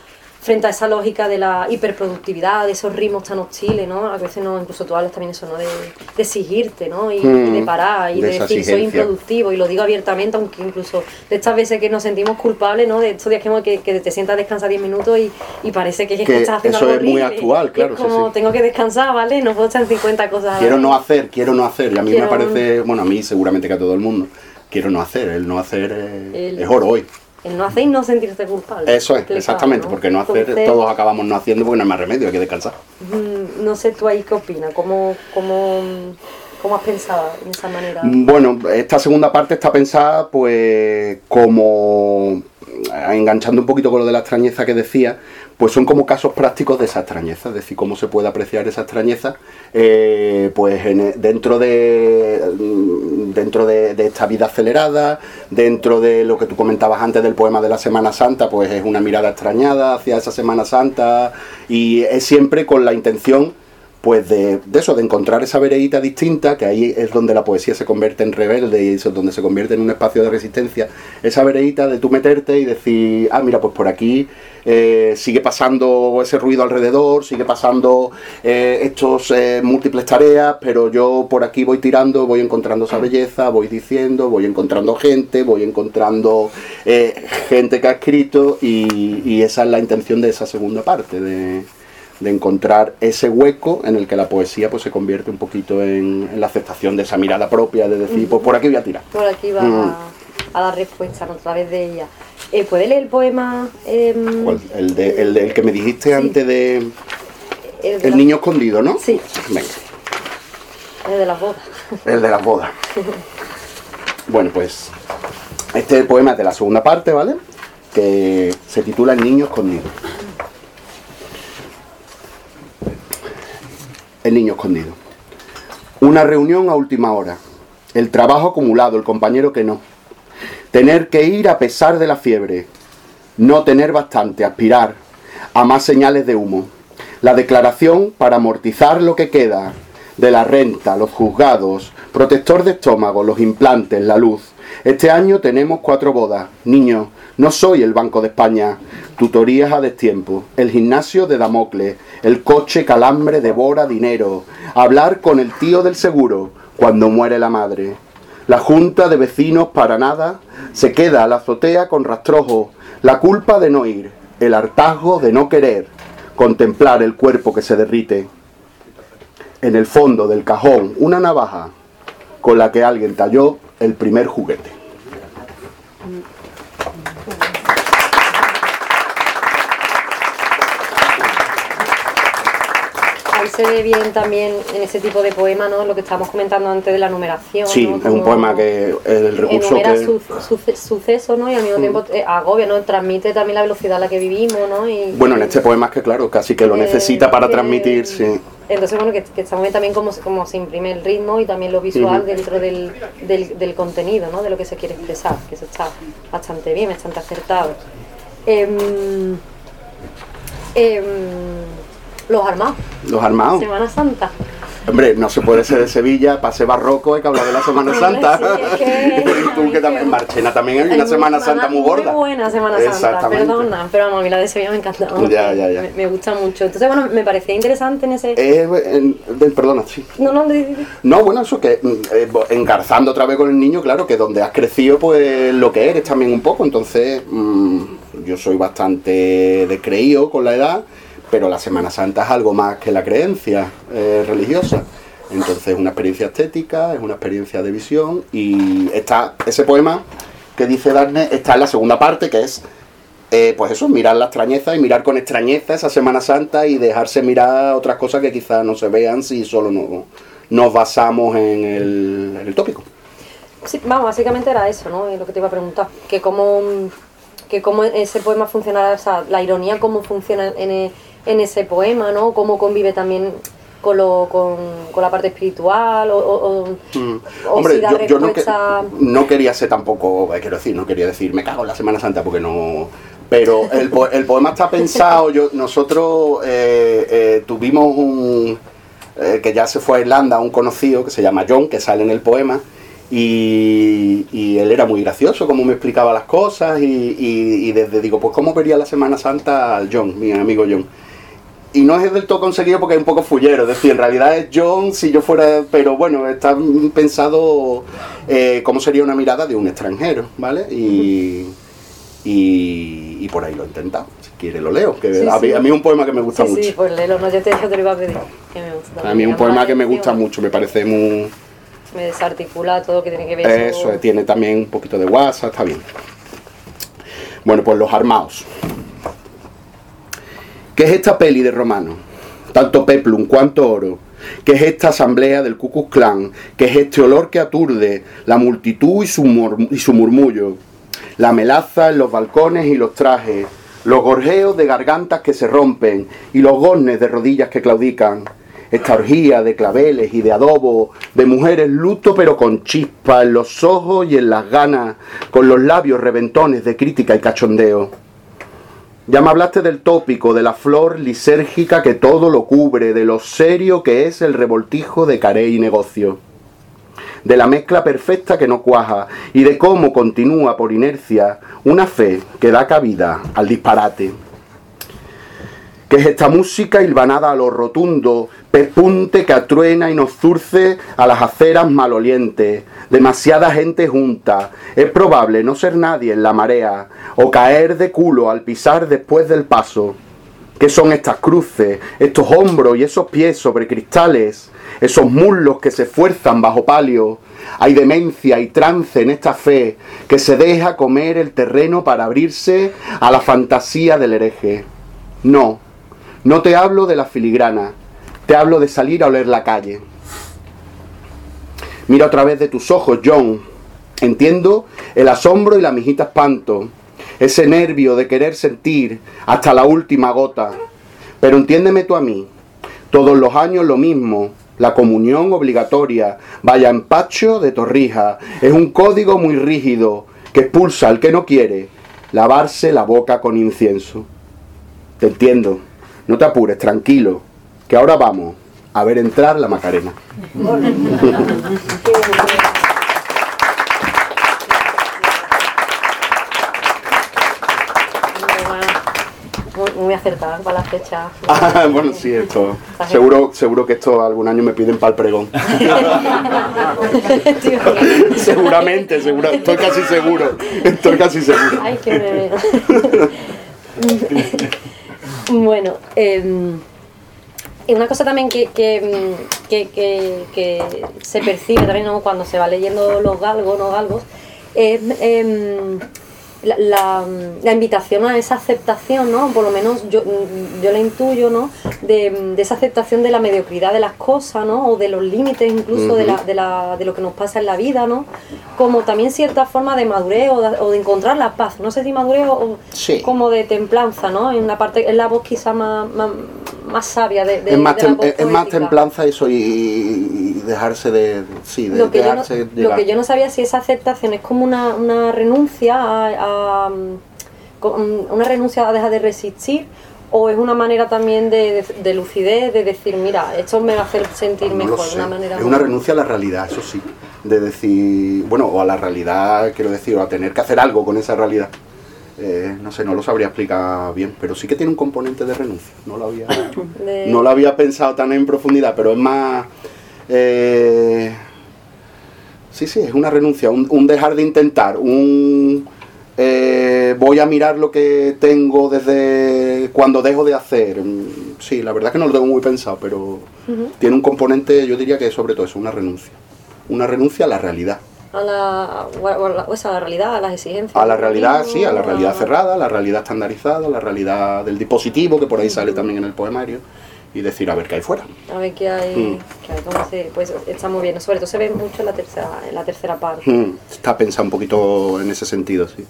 frente a esa lógica de la hiperproductividad, de esos ritmos tan hostiles, ¿no? A veces no, incluso tú hablas también eso, ¿no? De, de exigirte, ¿no? Y, mm, y de parar, y de, de decir soy improductivo, y lo digo abiertamente, aunque incluso de estas veces que nos sentimos culpables, ¿no? De estos días que, que, que te sientas a descansar diez minutos y, y parece que, es que, que estás haciendo eso algo es muy horrible, actual, claro. es como, sí, sí. tengo que descansar, ¿vale? No puedo estar en cincuenta cosas. Quiero no hacer, quiero no hacer, y a mí quiero... me parece, bueno, a mí seguramente que a todo el mundo, quiero no hacer, el no hacer es, el... es oro hoy. El no hacer y no sentirse culpable. Eso es, exactamente, ¿no? Porque no hacer, Entonces, todos acabamos no haciendo porque no hay más remedio, hay que descansar. No sé tú ahí qué opinas, ¿Cómo, cómo, cómo has pensado en esa manera? Bueno, esta segunda parte está pensada pues como, enganchando un poquito con lo de la extrañeza que decía, pues son como casos prácticos de esa extrañeza, es decir, cómo se puede apreciar esa extrañeza eh, pues en, dentro de dentro de, de esta vida acelerada, dentro de lo que tú comentabas antes del poema de la Semana Santa, pues es una mirada extrañada hacia esa Semana Santa y es siempre con la intención pues de, de eso, de encontrar esa veredita distinta, que ahí es donde la poesía se convierte en rebelde y eso es donde se convierte en un espacio de resistencia, esa veredita de tú meterte y decir, ah, mira, pues por aquí eh, sigue pasando ese ruido alrededor, sigue pasando eh, estos eh, múltiples tareas, pero yo por aquí voy tirando, voy encontrando esa belleza, voy diciendo, voy encontrando gente, voy encontrando eh, gente que ha escrito y, y esa es la intención de esa segunda parte, de... de encontrar ese hueco en el que la poesía pues se convierte un poquito en, en la aceptación de esa mirada propia, de decir, pues por aquí voy a tirar. Por aquí va mm. a, a dar respuesta, ¿no? A través de ella. Eh, ¿Puede leer el poema? Eh, ¿Cuál? El, de, el, de, el que me dijiste sí. antes de... El, de el la... niño escondido, ¿no? Sí. Venga. El de las bodas. El de las bodas. Bueno, pues este poema es de la segunda parte, ¿vale? Que se titula El niño escondido. El niño escondido. Una reunión a última hora. El trabajo acumulado, el compañero que no. Tener que ir a pesar de la fiebre. No tener bastante, aspirar a más señales de humo. La declaración para amortizar lo que queda de la renta, los juzgados, protector de estómago, los implantes, la luz. Este año tenemos cuatro bodas. Niño, no soy el Banco de España. Tutorías a destiempo. El gimnasio de Damocles. El coche calambre devora dinero. Hablar con el tío del seguro cuando muere la madre. La junta de vecinos para nada. Se queda a la azotea con rastrojo. La culpa de no ir. El hartazgo de no querer. Contemplar el cuerpo que se derrite. En el fondo del cajón una navaja con la que alguien talló el primer juguete. Ahí se ve bien también en ese tipo de poema, ¿no? Lo que estábamos comentando antes de la numeración. Sí, ¿no? es un poema que el recurso enumera que... su, su, sucesos, ¿no? Y al mismo tiempo eh, agobia, ¿no? Transmite también la velocidad a la que vivimos, ¿no? Y, bueno, en este poema es que claro, casi que lo eh, necesita para que, transmitir, sí. Entonces, bueno, que, que está muy bien también como, como se imprime el ritmo y también lo visual uh-huh. dentro del, del, del contenido, ¿no? De lo que se quiere expresar, que eso está bastante bien, bastante acertado. Eh, eh, los armados. Los armados. Semana Santa. Hombre, no se puede ser de Sevilla, para ser barroco hay que hablar de la Semana Santa. Sí, es que, y tú que también, Marchena también hay una Semana Santa muy gorda. Muy buena Semana Santa, perdona, pero vamos, a mí la de Sevilla me encanta. ¿No? Ya, ya, ya. Me, me gusta mucho. Entonces, bueno, me parecía interesante en ese... Eh, en, de, perdona, sí. No, no, de, de, de. No, bueno, eso que eh, engarzando otra vez con el niño, claro, que donde has crecido, pues lo que eres también un poco. Entonces, mmm, yo soy bastante descreído con la edad, pero la Semana Santa es algo más que la creencia eh, religiosa. Entonces es una experiencia estética, es una experiencia de visión y está ese poema que dice Darne está en la segunda parte, que es eh, pues eso, mirar la extrañeza y mirar con extrañeza esa Semana Santa y dejarse mirar otras cosas que quizás no se vean si solo no, nos basamos en el, en el tópico. Sí, vamos, básicamente era eso, ¿no? Lo que te iba a preguntar, que cómo, que cómo ese poema funcionará, o sea, la ironía cómo funciona en, en ese poema, ¿no? Cómo convive también con, lo, con, con la parte espiritual o, o, mm. o Hombre, si da yo, yo respuesta... no, que, no quería ser tampoco, quiero decir, no quería decir me cago en la Semana Santa porque no... Pero el, el poema está pensado, yo, nosotros eh, eh, tuvimos un... Eh, que ya se fue a Irlanda, un conocido que se llama John, que sale en el poema, Y, y él era muy gracioso, como me explicaba las cosas, y, y, y desde digo, pues ¿cómo vería la Semana Santa al John, mi amigo John? Y no es del todo conseguido porque es un poco fullero, es decir, en realidad es John si yo fuera, pero bueno, está pensado eh, cómo sería una mirada de un extranjero, ¿vale? Y, y, y por ahí lo he intentado, si quiere lo leo, que sí, a, sí. mí, a mí es un poema que me gusta sí, mucho. Sí, pues léelo, no, yo te, yo te lo iba a pedir, que me gusta. A mí es un poema que me gusta mucho, me parece muy... Me desarticula todo lo que tiene que ver. Eso, eso, tiene también un poquito de WhatsApp, está bien. Bueno, pues Los Armaos. ¿Qué es esta peli de Romano? Tanto peplum, cuanto oro. ¿Qué es esta asamblea del Ku Klux Klan? ¿Qué es este olor que aturde la multitud y su, y su murmullo? La melaza en los balcones y los trajes, los gorjeos de gargantas que se rompen y los goznes de rodillas que claudican. Esta orgía de claveles y de adobo, de mujeres luto pero con chispa en los ojos y en las ganas, con los labios reventones de crítica y cachondeo. Ya me hablaste del tópico, de la flor lisérgica que todo lo cubre, de lo serio que es el revoltijo de caré y negocio, de la mezcla perfecta que no cuaja y de cómo continúa por inercia una fe que da cabida al disparate. ¿Qué es esta música hilvanada a lo rotundo, pespunte que atruena y nos zurce a las aceras malolientes? Demasiada gente junta, es probable no ser nadie en la marea, o caer de culo al pisar después del paso. ¿Qué son estas cruces, estos hombros y esos pies sobre cristales, esos muslos que se esfuerzan bajo palio? Hay demencia y trance en esta fe que se deja comer el terreno para abrirse a la fantasía del hereje. No. No te hablo de la filigrana, te hablo de salir a oler la calle. Mira a través de tus ojos, John. Entiendo el asombro y la mijita espanto, ese nervio de querer sentir hasta la última gota. Pero entiéndeme tú a mí, todos los años lo mismo, la comunión obligatoria, vaya empacho de torrija, es un código muy rígido que expulsa al que no quiere lavarse la boca con incienso. Te entiendo. No te apures, tranquilo, que ahora vamos a ver entrar la Macarena. Muy acertada para la fecha. Ah, bueno, sí, esto. Seguro, seguro que esto algún año me piden para el pregón. Seguramente, seguro, estoy casi seguro. Estoy casi seguro. Ay, qué bebé. Bueno, eh, y una cosa también que, que, que, que, que se percibe también, ¿no?, cuando se va leyendo los galgos, no galgos, es eh, la, la, la invitación a esa aceptación, ¿no? Por lo menos yo, yo la intuyo, ¿no?, de, de esa aceptación de la mediocridad de las cosas, ¿no?, o de los límites incluso uh-huh. de, la, de, la, de lo que nos pasa en la vida, ¿no?, como también cierta forma de madurez o de, o de encontrar la paz, no sé si madurez o sí. como de templanza, ¿no?, en la parte, es la voz quizá más, más, más sabia de, de, es más de la voz es más templanza eso y, y dejarse de sí de lo que dejarse yo no, lo que yo no sabía si esa aceptación es como una, una renuncia a, a una renuncia a dejar de resistir, o es una manera también de, de, de lucidez, de decir, mira, esto me va a hacer sentir no mejor. Una manera es muy... una renuncia a la realidad, eso sí, de decir, bueno, o a la realidad, quiero decir, o a tener que hacer algo con esa realidad. Eh, no sé, no lo sabría explicar bien, pero sí que tiene un componente de renuncia. No lo había, de... no lo había pensado tan en profundidad, pero es más... Eh, sí, sí, es una renuncia, un, un dejar de intentar, un... Eh, voy a mirar lo que tengo desde cuando dejo de hacer. Sí, la verdad es que no lo tengo muy pensado, pero uh-huh. tiene un componente, yo diría que sobre todo eso, una renuncia. Una renuncia a la realidad. A la, o sea, a la realidad, a las exigencias. A la realidad, sí, a la realidad cerrada, a la realidad estandarizada, a la realidad del dispositivo, que por ahí uh-huh. sale también en el poemario. Y decir, a ver qué hay fuera. A ver qué hay, mm. qué hay cómo se, pues está muy bien. Sobre todo se ve mucho en la tercera, en la tercera parte. Mm. Está pensado un poquito en ese sentido, sí.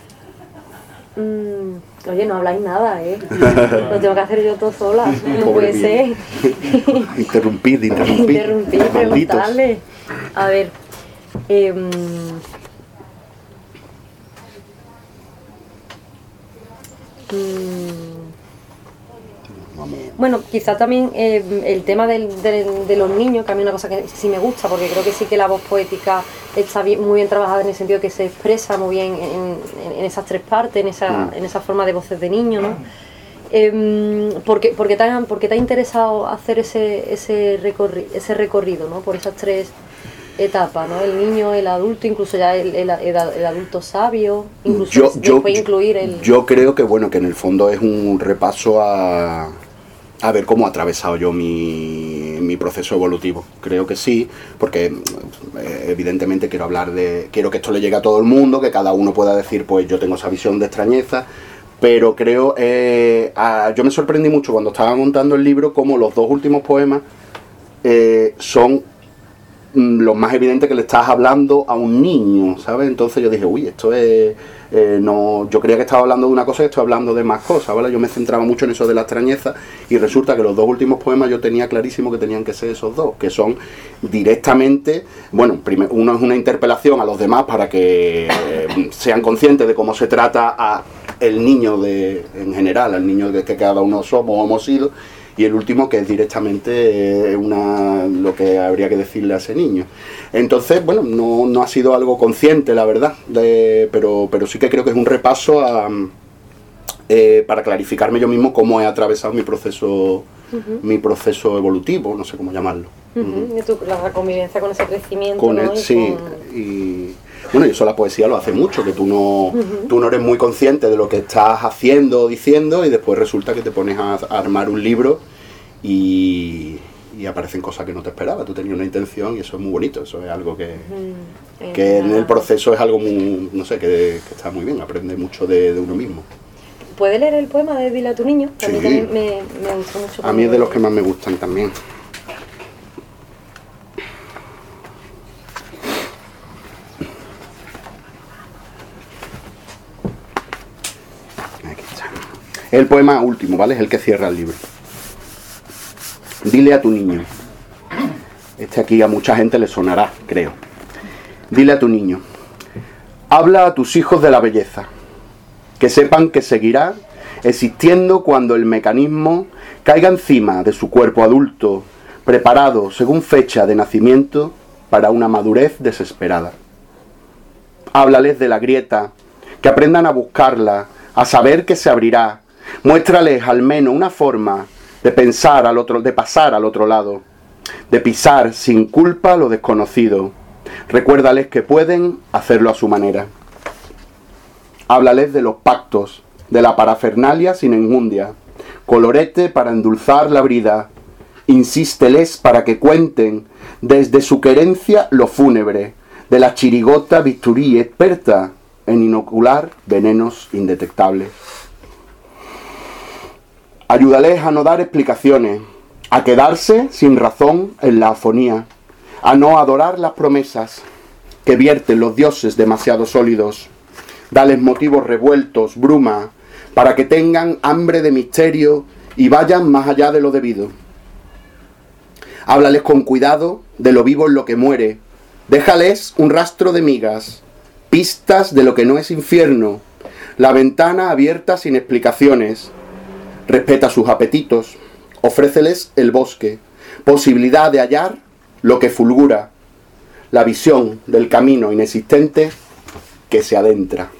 Mm, oye, no habláis nada, ¿eh? Lo tengo que hacer yo todo sola. No puede ser. Interrumpir, interrumpir. Interrumpir, preguntarle. A ver. Eh, mm, vamos... Bueno, quizá también eh, el tema del, del, de los niños, que a mí es una cosa que sí me gusta, porque creo que sí que la voz poética está bien, muy bien trabajada en el sentido que se expresa muy bien en, en, en esas tres partes, en esa, mm. en esa forma de voces de niño, ¿no? Eh, porque, porque, te ha, porque te ha interesado hacer ese, ese, recorri, ese recorrido, ¿no? Por esas tres etapas, ¿no? El niño, el adulto, incluso ya el, el, el, el adulto sabio, incluso yo, después yo, incluir el... Yo creo que, bueno, que en el fondo es un repaso a, a ver cómo he atravesado yo mi, mi proceso evolutivo. Creo que sí, porque eh, evidentemente quiero hablar de... Quiero que esto le llegue a todo el mundo, que cada uno pueda decir, pues yo tengo esa visión de extrañeza, pero creo... Eh, a, yo me sorprendí mucho cuando estaba montando el libro cómo los dos últimos poemas eh, son... lo más evidente que le estás hablando a un niño, ¿sabes? Entonces yo dije, uy, esto es... Eh, no, yo creía que estaba hablando de una cosa y estoy hablando de más cosas, ¿vale? Yo me centraba mucho en eso de la extrañeza y resulta que los dos últimos poemas yo tenía clarísimo que tenían que ser esos dos, que son directamente, bueno, primero, uno es una interpelación a los demás para que eh, sean conscientes de cómo se trata a el niño de, en general, al niño de que cada uno somos o hemos sido, y el último que es directamente una, lo que habría que decirle a ese niño. Entonces, bueno, no, no ha sido algo consciente, la verdad, de, pero, pero sí que creo que es un repaso a, eh, para clarificarme yo mismo cómo he atravesado mi proceso, uh-huh. mi proceso evolutivo, no sé cómo llamarlo. Uh-huh. Uh-huh. Y tu, la convivencia con ese crecimiento, con ¿no? el, y sí, con... y... Bueno, y eso la poesía lo hace mucho, que tú no, uh-huh. tú no eres muy consciente de lo que estás haciendo o diciendo y después resulta que te pones a, a armar un libro y, y aparecen cosas que no te esperabas. Tú tenías una intención y eso es muy bonito, eso es algo que, uh-huh. que en el proceso es algo muy, no sé, que, que está muy bien, aprende mucho de, de uno mismo. ¿Puedes leer el poema de Dile a tu niño? Sí. A mí también me, me gustó mucho. A mí es de los que más me gustan también. El poema último, ¿vale? Es el que cierra el libro. Dile a tu niño. Este aquí a mucha gente le sonará, creo. Dile a tu niño. Habla a tus hijos de la belleza. Que sepan que seguirá existiendo cuando el mecanismo caiga encima de su cuerpo adulto, preparado según fecha de nacimiento para una madurez desesperada. Háblales de la grieta, que aprendan a buscarla, a saber que se abrirá. Muéstrales al menos una forma de pensar al otro, de pasar al otro lado, de pisar sin culpa lo desconocido. Recuérdales que pueden hacerlo a su manera. Háblales de los pactos, de la parafernalia sin enjundia, colorete para endulzar la brida. Insísteles para que cuenten desde su querencia lo fúnebre, de la chirigota bisturí experta en inocular venenos indetectables. Ayúdales a no dar explicaciones, a quedarse sin razón en la afonía, a no adorar las promesas que vierten los dioses demasiado sólidos. Dales motivos revueltos, bruma, para que tengan hambre de misterio y vayan más allá de lo debido. Háblales con cuidado de lo vivo en lo que muere. Déjales un rastro de migas, pistas de lo que no es infierno, la ventana abierta sin explicaciones. Respeta sus apetitos, ofréceles el bosque, posibilidad de hallar lo que fulgura, la visión del camino inexistente que se adentra.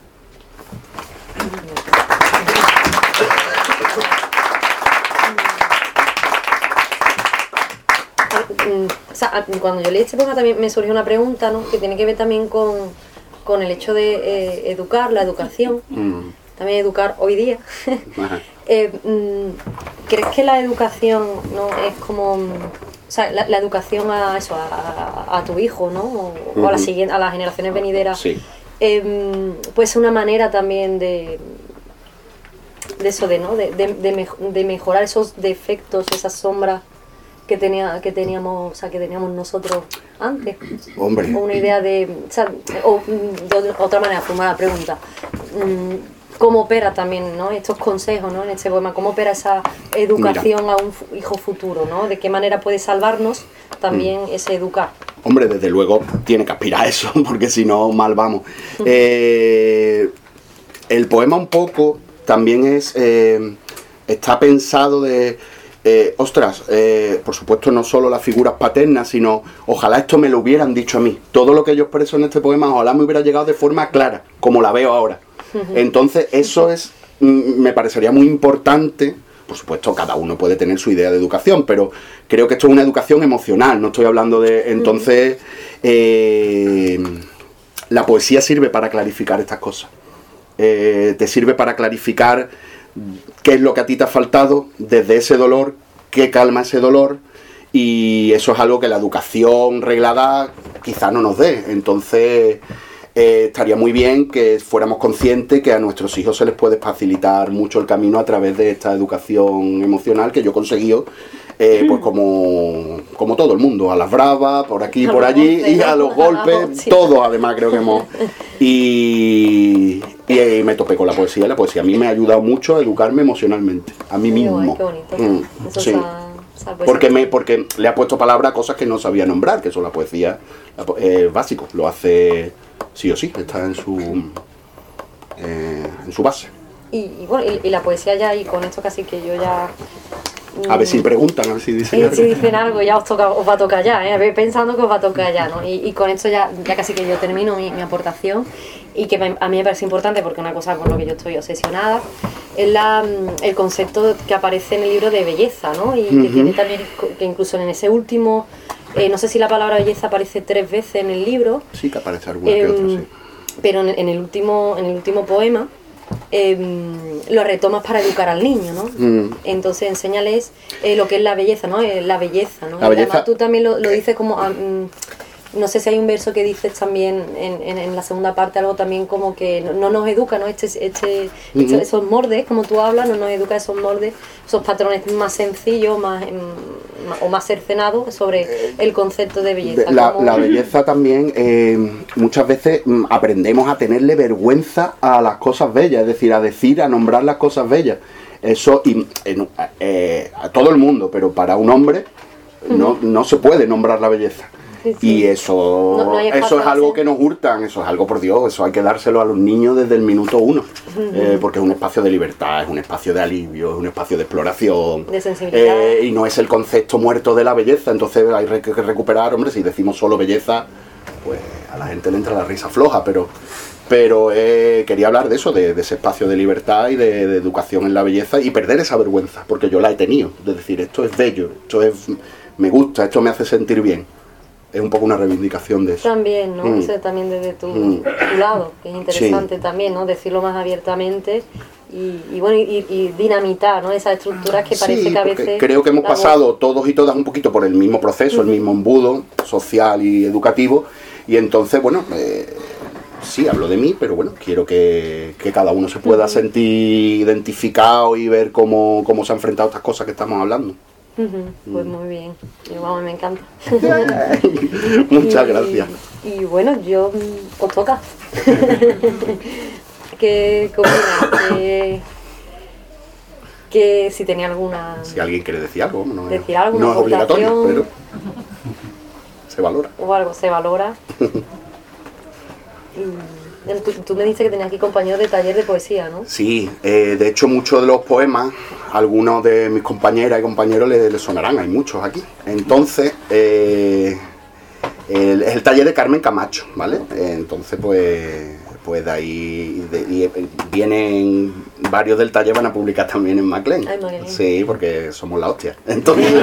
O sea, cuando yo leí este poema también me surgió una pregunta, ¿no? Que tiene que ver también con, con el hecho de eh, educar, la educación, mm. también educar hoy día. eh, ¿Crees que la educación, no es como, o sea, la, la educación a eso, a, a, a tu hijo, ¿no? O, uh-huh. o a, la siguiente, a las generaciones venideras, sí. eh, puede ser una manera también de, de eso, de, ¿no? de, de, de, mej- de mejorar esos defectos, esas sombras que tenía que teníamos, o sea, que teníamos nosotros antes? Hombre. O una idea de, o sea, o de otra manera, formar la pregunta. ¿Cómo opera también, ¿no? estos consejos, ¿no? en este poema? ¿Cómo opera esa educación Mira. a un fu- hijo futuro, ¿no? ¿De qué manera puede salvarnos también mm. ese educar? Hombre, desde luego tiene que aspirar a eso, porque si no, mal vamos. Mm. Eh, el poema un poco también es... Eh, está pensado de... Eh, ostras, eh, por supuesto no solo las figuras paternas, sino ojalá esto me lo hubieran dicho a mí. Todo lo que yo expreso en este poema, ojalá me hubiera llegado de forma clara, como la veo ahora. Entonces eso es, me parecería muy importante. Por supuesto, cada uno puede tener su idea de educación, pero creo que esto es una educación emocional, no estoy hablando de... Entonces, eh, la poesía sirve para clarificar estas cosas. Eh, te sirve para clarificar qué es lo que a ti te ha faltado, desde ese dolor, qué calma ese dolor, y eso es algo que la educación reglada quizá no nos dé. Entonces eh, estaría muy bien que fuéramos conscientes que a nuestros hijos se les puede facilitar mucho el camino a través de esta educación emocional que yo he conseguido, eh, pues como, como todo el mundo, a las bravas, por aquí y por allí, y a los golpes, todos además creo que hemos... Y, y me topé con la poesía. La poesía a mí me ha ayudado mucho a educarme emocionalmente, a mí mismo. Qué bonito. Mm, Eso sí. está, está porque, me, porque le ha puesto palabra a cosas que no sabía nombrar, que eso la poesía es eh, básico, lo hace sí o sí, está en su, eh, en su base. Y, y bueno, y, y la poesía ya, y con esto casi que yo ya... A ver si preguntan, a ver si dicen eh, algo. Si dicen algo, ya os, toca, os va a tocar ya, ¿eh? Pensando que os va a tocar ya, ¿no? Y, y con esto ya, ya casi que yo termino mi, mi aportación, y que me, a mí me parece importante, porque una cosa con lo que yo estoy obsesionada es la, el concepto que aparece en el libro de belleza, ¿no? Y uh-huh. que tiene también, que incluso en ese último, eh, no sé si la palabra belleza aparece tres veces en el libro. Sí, que aparece alguna eh, que otra, sí. Pero en, en, el último, en el último poema, Eh, lo retomas para educar al niño, ¿no? Mm. Entonces enséñales eh, lo que es la belleza, ¿no? Eh, la belleza, ¿no? La belleza. Además, tú también lo, lo dices como... Um, no sé si hay un verso que dices también en, en, en la segunda parte, algo también como que no, no nos educa, ¿no? Este, este, uh-huh. este, esos moldes, como tú hablas, no nos educa esos moldes, esos patrones más sencillos, más, más o más cercenados sobre el concepto de belleza. La, como... la belleza también, eh, muchas veces aprendemos a tenerle vergüenza a las cosas bellas, es decir, a decir, a nombrar las cosas bellas. Eso, y, eh, eh, a todo el mundo, pero para un hombre uh-huh. no, no se puede nombrar la belleza. Sí, sí. Y eso, no, no eso es algo que nos hurtan, eso es algo, por Dios, eso hay que dárselo a los niños desde el minuto uno, uh-huh. eh, porque es un espacio de libertad, es un espacio de alivio, es un espacio de exploración, de sensibilidad, eh, y no es el concepto muerto de la belleza. Entonces hay que recuperar, hombre, si decimos solo belleza, pues a la gente le entra la risa floja, pero pero eh, quería hablar de eso, de, de ese espacio de libertad y de, de educación en la belleza, y perder esa vergüenza, porque yo la he tenido, de decir, esto es bello, esto es, me gusta, esto me hace sentir bien. Es un poco una reivindicación de eso. También, ¿no? Mm. Eso también desde tu, mm. tu lado, que es interesante sí. también, ¿no? Decirlo más abiertamente y, y bueno, y, y dinamitar, ¿no? Esas estructuras que parece sí, que a veces... creo que hemos pasado todos y todas un poquito por el mismo proceso, mm. el mismo embudo social y educativo, y entonces, bueno, eh, sí, hablo de mí, pero bueno, quiero que, que cada uno se pueda mm. sentir identificado y ver cómo, cómo se han enfrentado estas cosas que estamos hablando. Uh-huh. Pues muy bien, yo, vamos, me encanta. Muchas y, gracias. Y bueno, yo os toca. ¿Qué opinas? Que, que si tenía alguna... Si alguien quiere decir algo, no, decir algo, no es obligatorio, pero se valora. O algo se valora. y, Tú, tú me dices que tenías aquí compañeros de taller de poesía, ¿no? Sí, eh, de hecho muchos de los poemas, algunos de mis compañeras y compañeros les, les sonarán, hay muchos aquí. Entonces, eh, el, es el taller de Carmen Camacho, ¿vale? Entonces, pues, pues de ahí de, y vienen varios del taller, van a publicar también en Maclean. Ay, madre mía. Sí, porque somos la hostia. Entonces,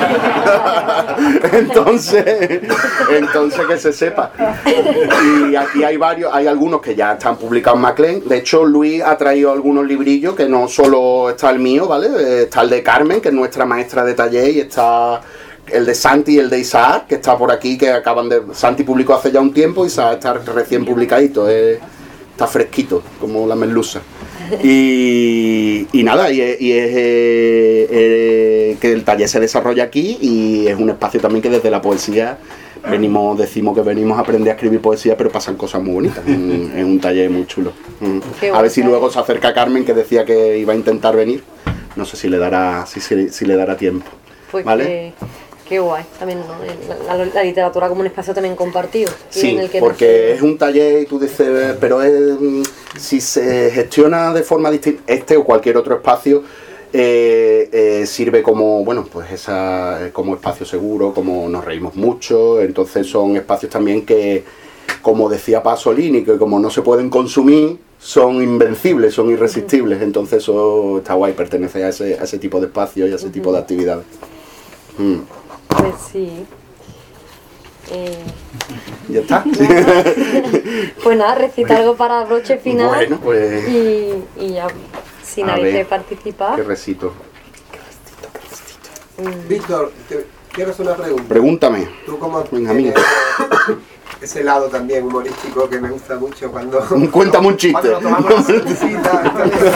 entonces, entonces que se sepa. Y aquí hay varios, hay algunos que ya están publicados en Maclean. De hecho, Luis ha traído algunos librillos, que no solo está el mío, ¿vale? Está el de Carmen, que es nuestra maestra de taller, y está el de Santi y el de Isaac, que está por aquí, que acaban de... Santi publicó hace ya un tiempo, Isaac está recién publicadito, es, está fresquito, como la merluza. Y, y nada, y, y es eh, eh, que el taller se desarrolla aquí, y es un espacio también que desde la poesía venimos, decimos que venimos a aprender a escribir poesía, pero pasan cosas muy bonitas. Es un, es un taller muy chulo. Mm. A ver si luego se acerca Carmen, que decía que iba a intentar venir. No sé si le dará, si, si, si le dará tiempo. Pues ¿vale? que, qué guay, también, ¿no? la, la, la literatura como un espacio también compartido. Sí, en el que porque no se... es un taller y tú dices, pero es, si se gestiona de forma distinta, este o cualquier otro espacio, eh, eh, sirve como, bueno, pues esa, como espacio seguro, como nos reímos mucho, entonces son espacios también que, como decía Pasolini, que como no se pueden consumir, son invencibles, son irresistibles, entonces eso está guay, pertenece a ese, a ese tipo de espacios y a ese uh-huh. tipo de actividades. Mm. Pues sí. Eh... ¿Ya está? Pues nada, recita algo para broche final. Bueno, pues... Y, y ya, sin nadie de participar. ¿Qué recito? ¿Qué recito? ¿Qué recito? Mm. Víctor, te quiero hacer una pregunta. Pregúntame. Tú como Venga, tienes ese lado también humorístico que me gusta mucho cuando... Cuéntame un chiste. Cuando tomamos la cervecita.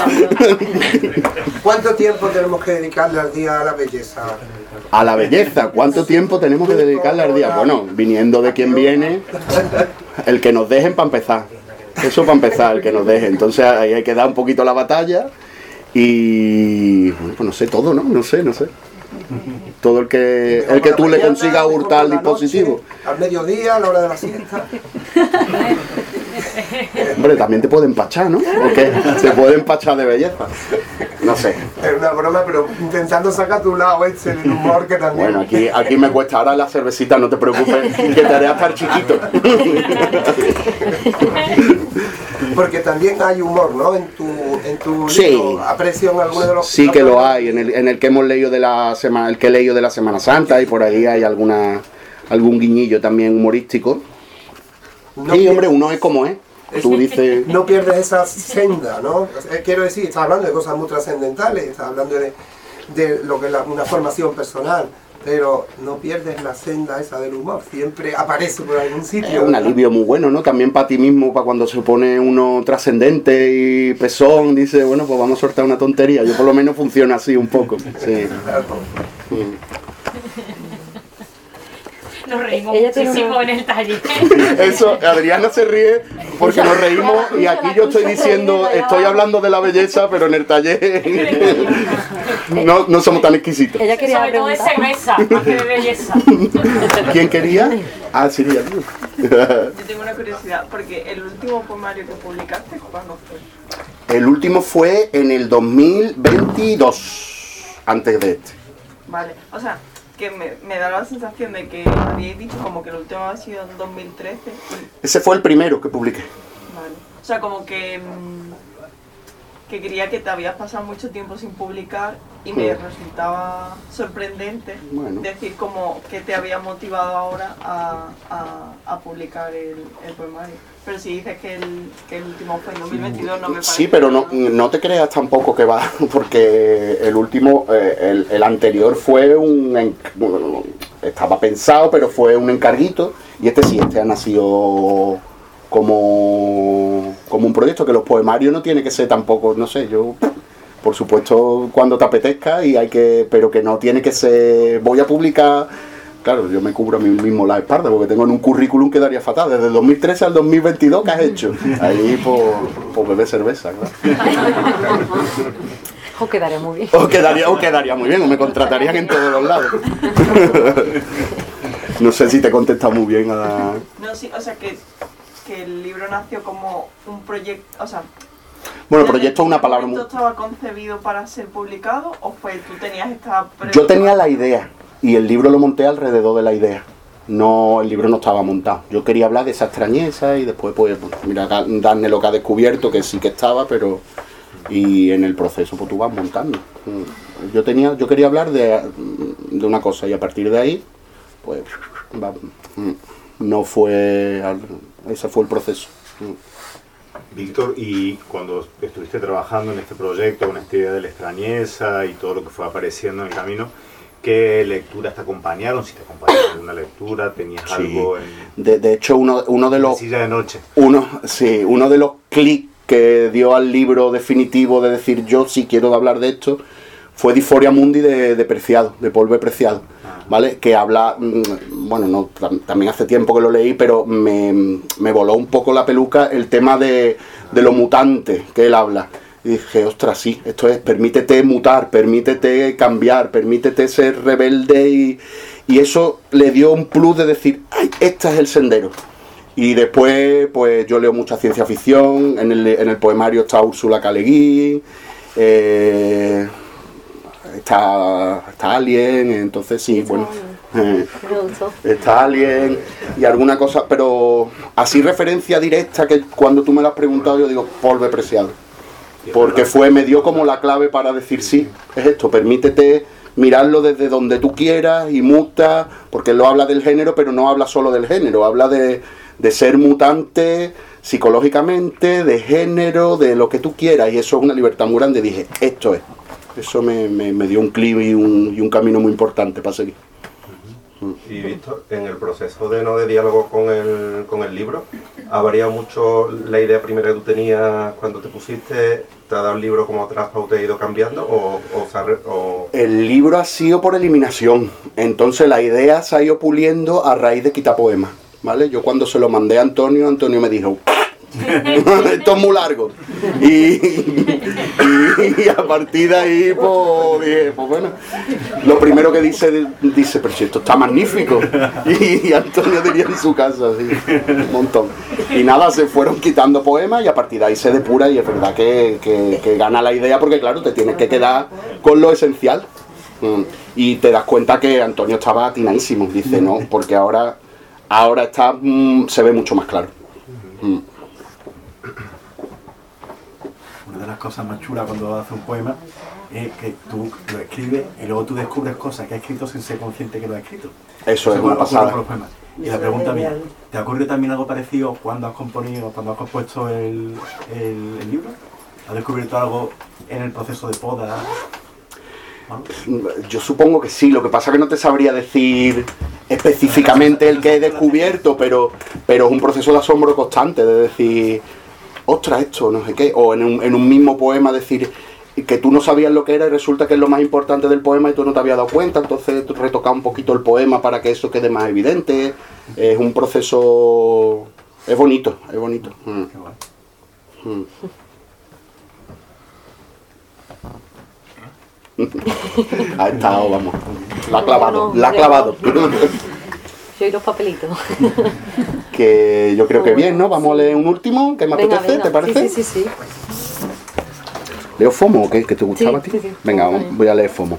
¿Cuánto tiempo tenemos que dedicarle al día a la belleza? A la belleza, ¿cuánto tiempo tenemos que dedicarle al día? Bueno, viniendo de quien viene, el que nos dejen para empezar. Eso para empezar, el que nos deje. Entonces ahí hay que dar un poquito la batalla y... Bueno, pues no sé, todo, ¿no? No sé, no sé. Todo el que el que tú le consigas hurtar al dispositivo. Al mediodía, a la hora de la siesta. Hombre, también te puede empachar, ¿no? Porque se puede empachar de belleza. No sé. Es una broma, pero intentando sacar tu lado ese el humor que también... Bueno, aquí, aquí me cuesta ahora la cervecita, no te preocupes, que te haré estar chiquito. Porque también hay humor, ¿no? En tu, en tu sí. libro. Aprecio en alguno de los... Sí que lo hay, en el, en el que hemos leído de la semana, el que he leído de la Semana Santa, y por ahí hay alguna algún guiñillo también humorístico. No sí, hombre, uno es como es. Tú dices... No pierdes esa senda, ¿no? Quiero decir, estás hablando de cosas muy trascendentales, estás hablando de, de lo que es la, una formación personal, pero no pierdes la senda esa del humor, siempre aparece por algún sitio. Es un alivio muy bueno, ¿no? También para ti mismo, para cuando se pone uno trascendente y pesón, dice, bueno, pues vamos a soltar una tontería. Yo por lo menos funciona así un poco. Sí. Sí. Nos reímos muchísimo en el taller. Eso, Adriana se ríe porque nos reímos y aquí yo estoy diciendo, estoy hablando de la belleza, pero en el taller no, no somos tan exquisitos. Ella quería Sobre todo de cerveza, más que de belleza. ¿Quién quería? Ah, sí, ya. Yo tengo una curiosidad, porque el último poemario que publicaste, ¿cuándo fue? El último fue en el dos mil veintidós, antes de este. Vale, o sea... que me, me da la sensación de que habíais dicho como que el último ha sido en dos mil trece. Ese fue el primero que publiqué. Vale. O sea, como que, que creía que te habías pasado mucho tiempo sin publicar y me resultaba sorprendente bueno. decir como que te había motivado ahora a, a, a publicar el, el poemario. Pero si dices que el, que el último fue en dos mil veintidós, no me parece. Sí, pero no, no te creas tampoco que va, porque el último, eh, el, el anterior fue un... Bueno, estaba pensado, pero fue un encarguito, y este sí, este ha nacido como, como un proyecto, que los poemarios no tiene que ser tampoco, no sé, yo... Por supuesto, cuando te apetezca, y hay que, pero que no tiene que ser... Voy a publicar... Claro, yo me cubro a mí mismo la espalda porque tengo en un currículum que daría fatal. Desde el dos mil trece al dos mil veintidós, ¿qué has hecho? Ahí por, por beber cerveza, claro. O quedaría muy bien. O quedaría, o quedaría muy bien, o me contratarían en todos los lados. No sé si te he contestado muy bien a la... No, sí, o sea que, que el libro nació como un proyecto, o sea... Bueno, el proyecto es una palabra muy... ¿Estaba concebido para ser publicado o fue tú tenías esta... Yo tenía la idea. Y el libro lo monté alrededor de la idea. No, el libro no estaba montado. Yo quería hablar de esa extrañeza y después, pues, mira, darle lo que ha descubierto, que sí que estaba, pero... Y en el proceso, pues, tú vas montando. Yo tenía, yo quería hablar de, de una cosa y a partir de ahí, pues, va, no fue... Ese fue el proceso. Víctor, y cuando estuviste trabajando en este proyecto, con esta idea de la extrañeza y todo lo que fue apareciendo en el camino, ¿qué lecturas te acompañaron? Si te acompañaron alguna lectura, ¿tenías sí. algo en... De, de hecho, uno, uno de los... Silla de noche. Uno, sí, uno de los clics que dio al libro definitivo de decir yo sí quiero hablar de esto, fue Dysphoria Mundi de, de Preciado, de Paul B. Preciado, ah. ¿vale? Que habla, bueno, no, también hace tiempo que lo leí, pero me, me voló un poco la peluca el tema de, de lo mutante que él habla. Y dije, ostras, sí, esto es, permítete mutar, permítete cambiar, permítete ser rebelde y, y eso le dio un plus de decir, ay, este es el sendero. Y después, pues yo leo mucha ciencia ficción, en el, en el poemario está Úrsula K. Le Guin, eh, está, está Alien, entonces sí, bueno, eh, está Alien y alguna cosa, pero así referencia directa que cuando tú me lo has preguntado yo digo Polvo Preciado, porque fue, me dio como la clave para decir sí, es esto, permítete mirarlo desde donde tú quieras y muta, porque él lo habla del género, pero no habla solo del género, habla de, de ser mutante psicológicamente, de género, de lo que tú quieras, y eso es una libertad muy grande. Dije, esto es. Eso me, me, me dio un clip y un, y un camino muy importante para seguir. Y Víctor, en el proceso de no de diálogo con el, con el libro, ¿ha variado mucho la idea primera que tú tenías cuando te pusiste? ¿Te ha dado el libro como otras pautas ha ido cambiando? O, o, o... El libro ha sido por eliminación, entonces la idea se ha ido puliendo a raíz de quitar poemas, ¿vale? Yo cuando se lo mandé a Antonio, Antonio me dijo esto es muy largo y, y, y a partir de ahí pues dije, pues bueno, lo primero que dice dice, pero si esto está magnífico, y, y Antonio diría en su casa así, un montón, y nada, se fueron quitando poemas y a partir de ahí se depura y es verdad que, que, que gana la idea, porque claro, te tienes que quedar con lo esencial, y te das cuenta que Antonio estaba atinadísimo, dice no, porque ahora ahora está mmm, se ve mucho más claro. mm. Una de las cosas más chulas cuando haces un poema es que tú lo escribes y luego tú descubres cosas que has escrito sin ser consciente que lo has escrito. Eso es una pasada. Y la pregunta mía, ¿te ha ocurrido también algo parecido cuando has componido, cuando has compuesto el, el, el libro? ¿Has descubierto algo en el proceso de poda? ¿No? Yo supongo que sí, lo que pasa es que no te sabría decir específicamente el que he descubierto, pero, pero es un proceso de asombro constante, de decir, ostras, esto, no sé qué, o en un, en un mismo poema decir que tú no sabías lo que era y resulta que es lo más importante del poema y tú no te habías dado cuenta, entonces retocar un poquito el poema para que eso quede más evidente. Es un proceso, es bonito, es bonito. Mm. Mm. Ha estado, vamos, la ha clavado, no, no, la ha clavado. Yo y los papelitos. Que yo creo que bien, ¿no? Vamos a leer un último, que me venga, apetece, venga. ¿te parece? Sí, sí, sí, sí. ¿Leo FOMO o qué? ¿Que te gustaba sí, a ti? Sí, sí. Venga, Vamos, voy a leer FOMO.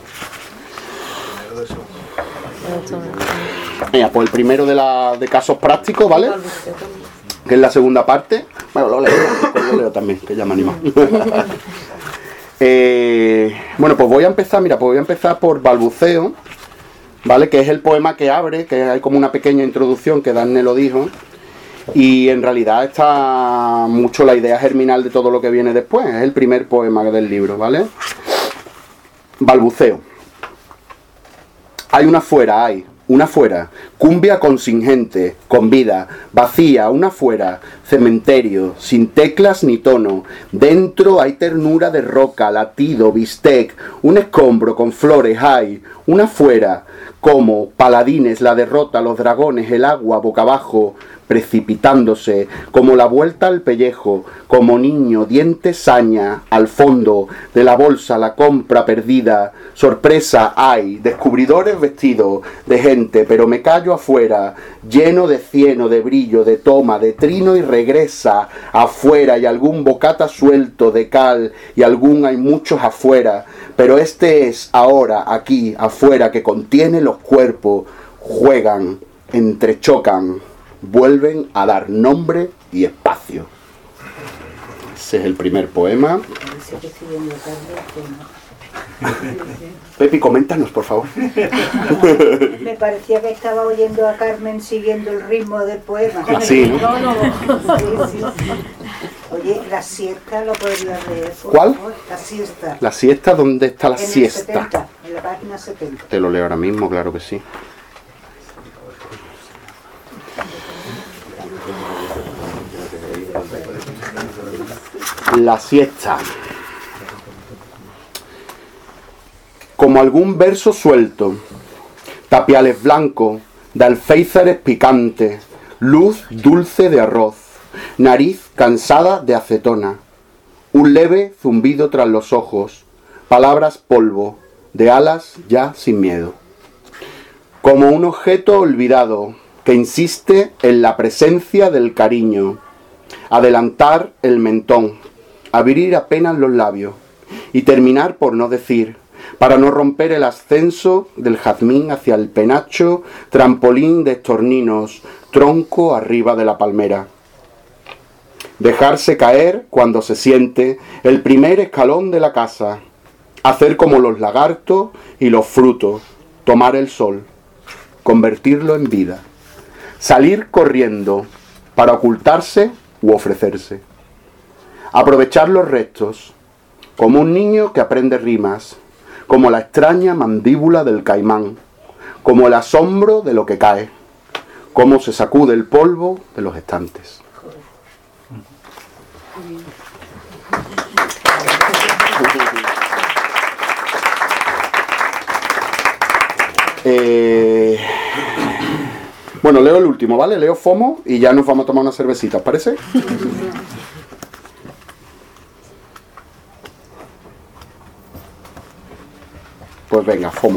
Venga, pues el primero de, la, de casos prácticos, ¿vale? Que es la segunda parte. Bueno, lo leo, lo leo también, que ya me anima. eh, bueno, pues voy a empezar, mira, pues voy a empezar por Balbuceo, ¿vale? Que es el poema que abre, que hay como una pequeña introducción que Dafne lo dijo. Y en realidad está mucho la idea germinal de todo lo que viene después. Es el primer poema del libro, ¿vale? Balbuceo. Hay una fuera, hay, una fuera. Cumbia contingente, con vida, vacía, una fuera. Cementerio, sin teclas ni tono. Dentro hay ternura de roca, latido, bistec. Un escombro con flores hay, una fuera. Como paladines, la derrota, los dragones, el agua boca abajo, precipitándose, como la vuelta al pellejo, como niño, dientes saña, al fondo de la bolsa la compra perdida, sorpresa hay, descubridores vestidos de gente, pero me callo afuera, lleno de cieno, de brillo, de toma, de trino y regresa, afuera y algún bocata suelto de cal y algún hay muchos afuera, pero este es ahora, aquí, afuera, que contiene los cuerpos, juegan, entrechocan, vuelven a dar nombre y espacio. Ese es el primer poema. Pepi, coméntanos, por favor. Me parecía que estaba oyendo a Carmen siguiendo el ritmo del poema. Así, ¿no? No, no. Sí, sí, sí. Oye, la siesta lo podría leer. ¿Cuál? La siesta. La siesta, ¿dónde está la en siesta? El setenta, en la página setenta. Te lo leo ahora mismo, claro que sí. La siesta. Como algún verso suelto, tapiales blancos, de alféizares picantes, luz dulce de arroz, nariz cansada de acetona, un leve zumbido tras los ojos, palabras polvo, de alas ya sin miedo. Como un objeto olvidado que insiste en la presencia del cariño, adelantar el mentón, abrir apenas los labios y terminar por no decir, para no romper el ascenso del jazmín hacia el penacho, trampolín de estorninos, tronco arriba de la palmera. Dejarse caer cuando se siente el primer escalón de la casa, hacer como los lagartos y los frutos, tomar el sol, convertirlo en vida, salir corriendo para ocultarse u ofrecerse, aprovechar los restos, como un niño que aprende rimas, como la extraña mandíbula del caimán, como el asombro de lo que cae, como se sacude el polvo de los estantes. Eh, bueno, leo el último, ¿vale? Leo FOMO y ya nos vamos a tomar una cervecita, ¿os parece? Pues venga, FOMO.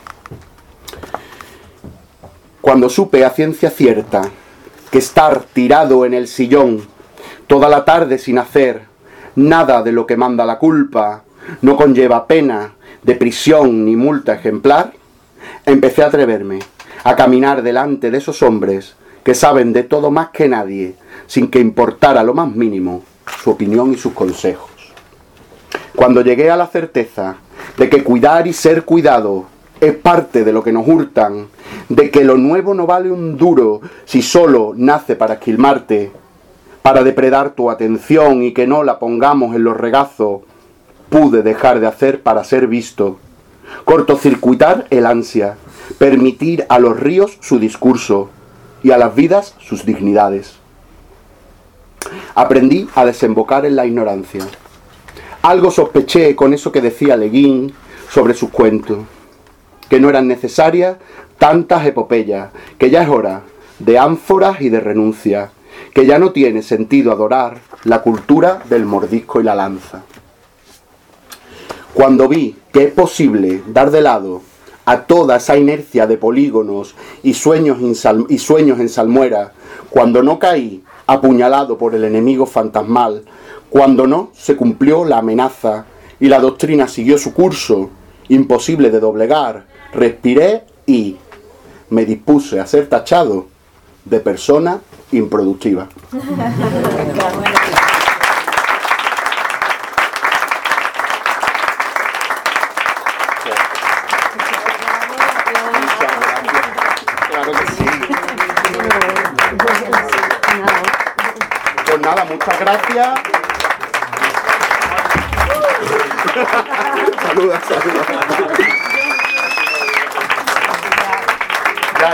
Cuando supe a ciencia cierta que estar tirado en el sillón toda la tarde sin hacer nada de lo que manda la culpa no conlleva pena de prisión ni multa ejemplar, empecé a atreverme a caminar delante de esos hombres que saben de todo más que nadie, sin que importara lo más mínimo su opinión y sus consejos. Cuando llegué a la certeza de que cuidar y ser cuidado es parte de lo que nos hurtan, de que lo nuevo no vale un duro si solo nace para esquilmarte, para depredar tu atención y que no la pongamos en los regazos, pude dejar de hacer para ser visto, cortocircuitar el ansia, permitir a los ríos su discurso y a las vidas sus dignidades. Aprendí a desembocar en la ignorancia. Algo sospeché con eso que decía Le Guin sobre sus cuentos, que no eran necesarias tantas epopeyas, que ya es hora de ánforas y de renuncia, que ya no tiene sentido adorar la cultura del mordisco y la lanza. Cuando vi que es posible dar de lado a toda esa inercia de polígonos y sueños, insal- y sueños en salmuera, cuando no caí apuñalado por el enemigo fantasmal, cuando no se cumplió la amenaza y la doctrina siguió su curso, imposible de doblegar, respiré y me dispuse a ser tachado de persona improductiva. Claro que sí. Pues nada, muchas gracias. Saluda, saluda.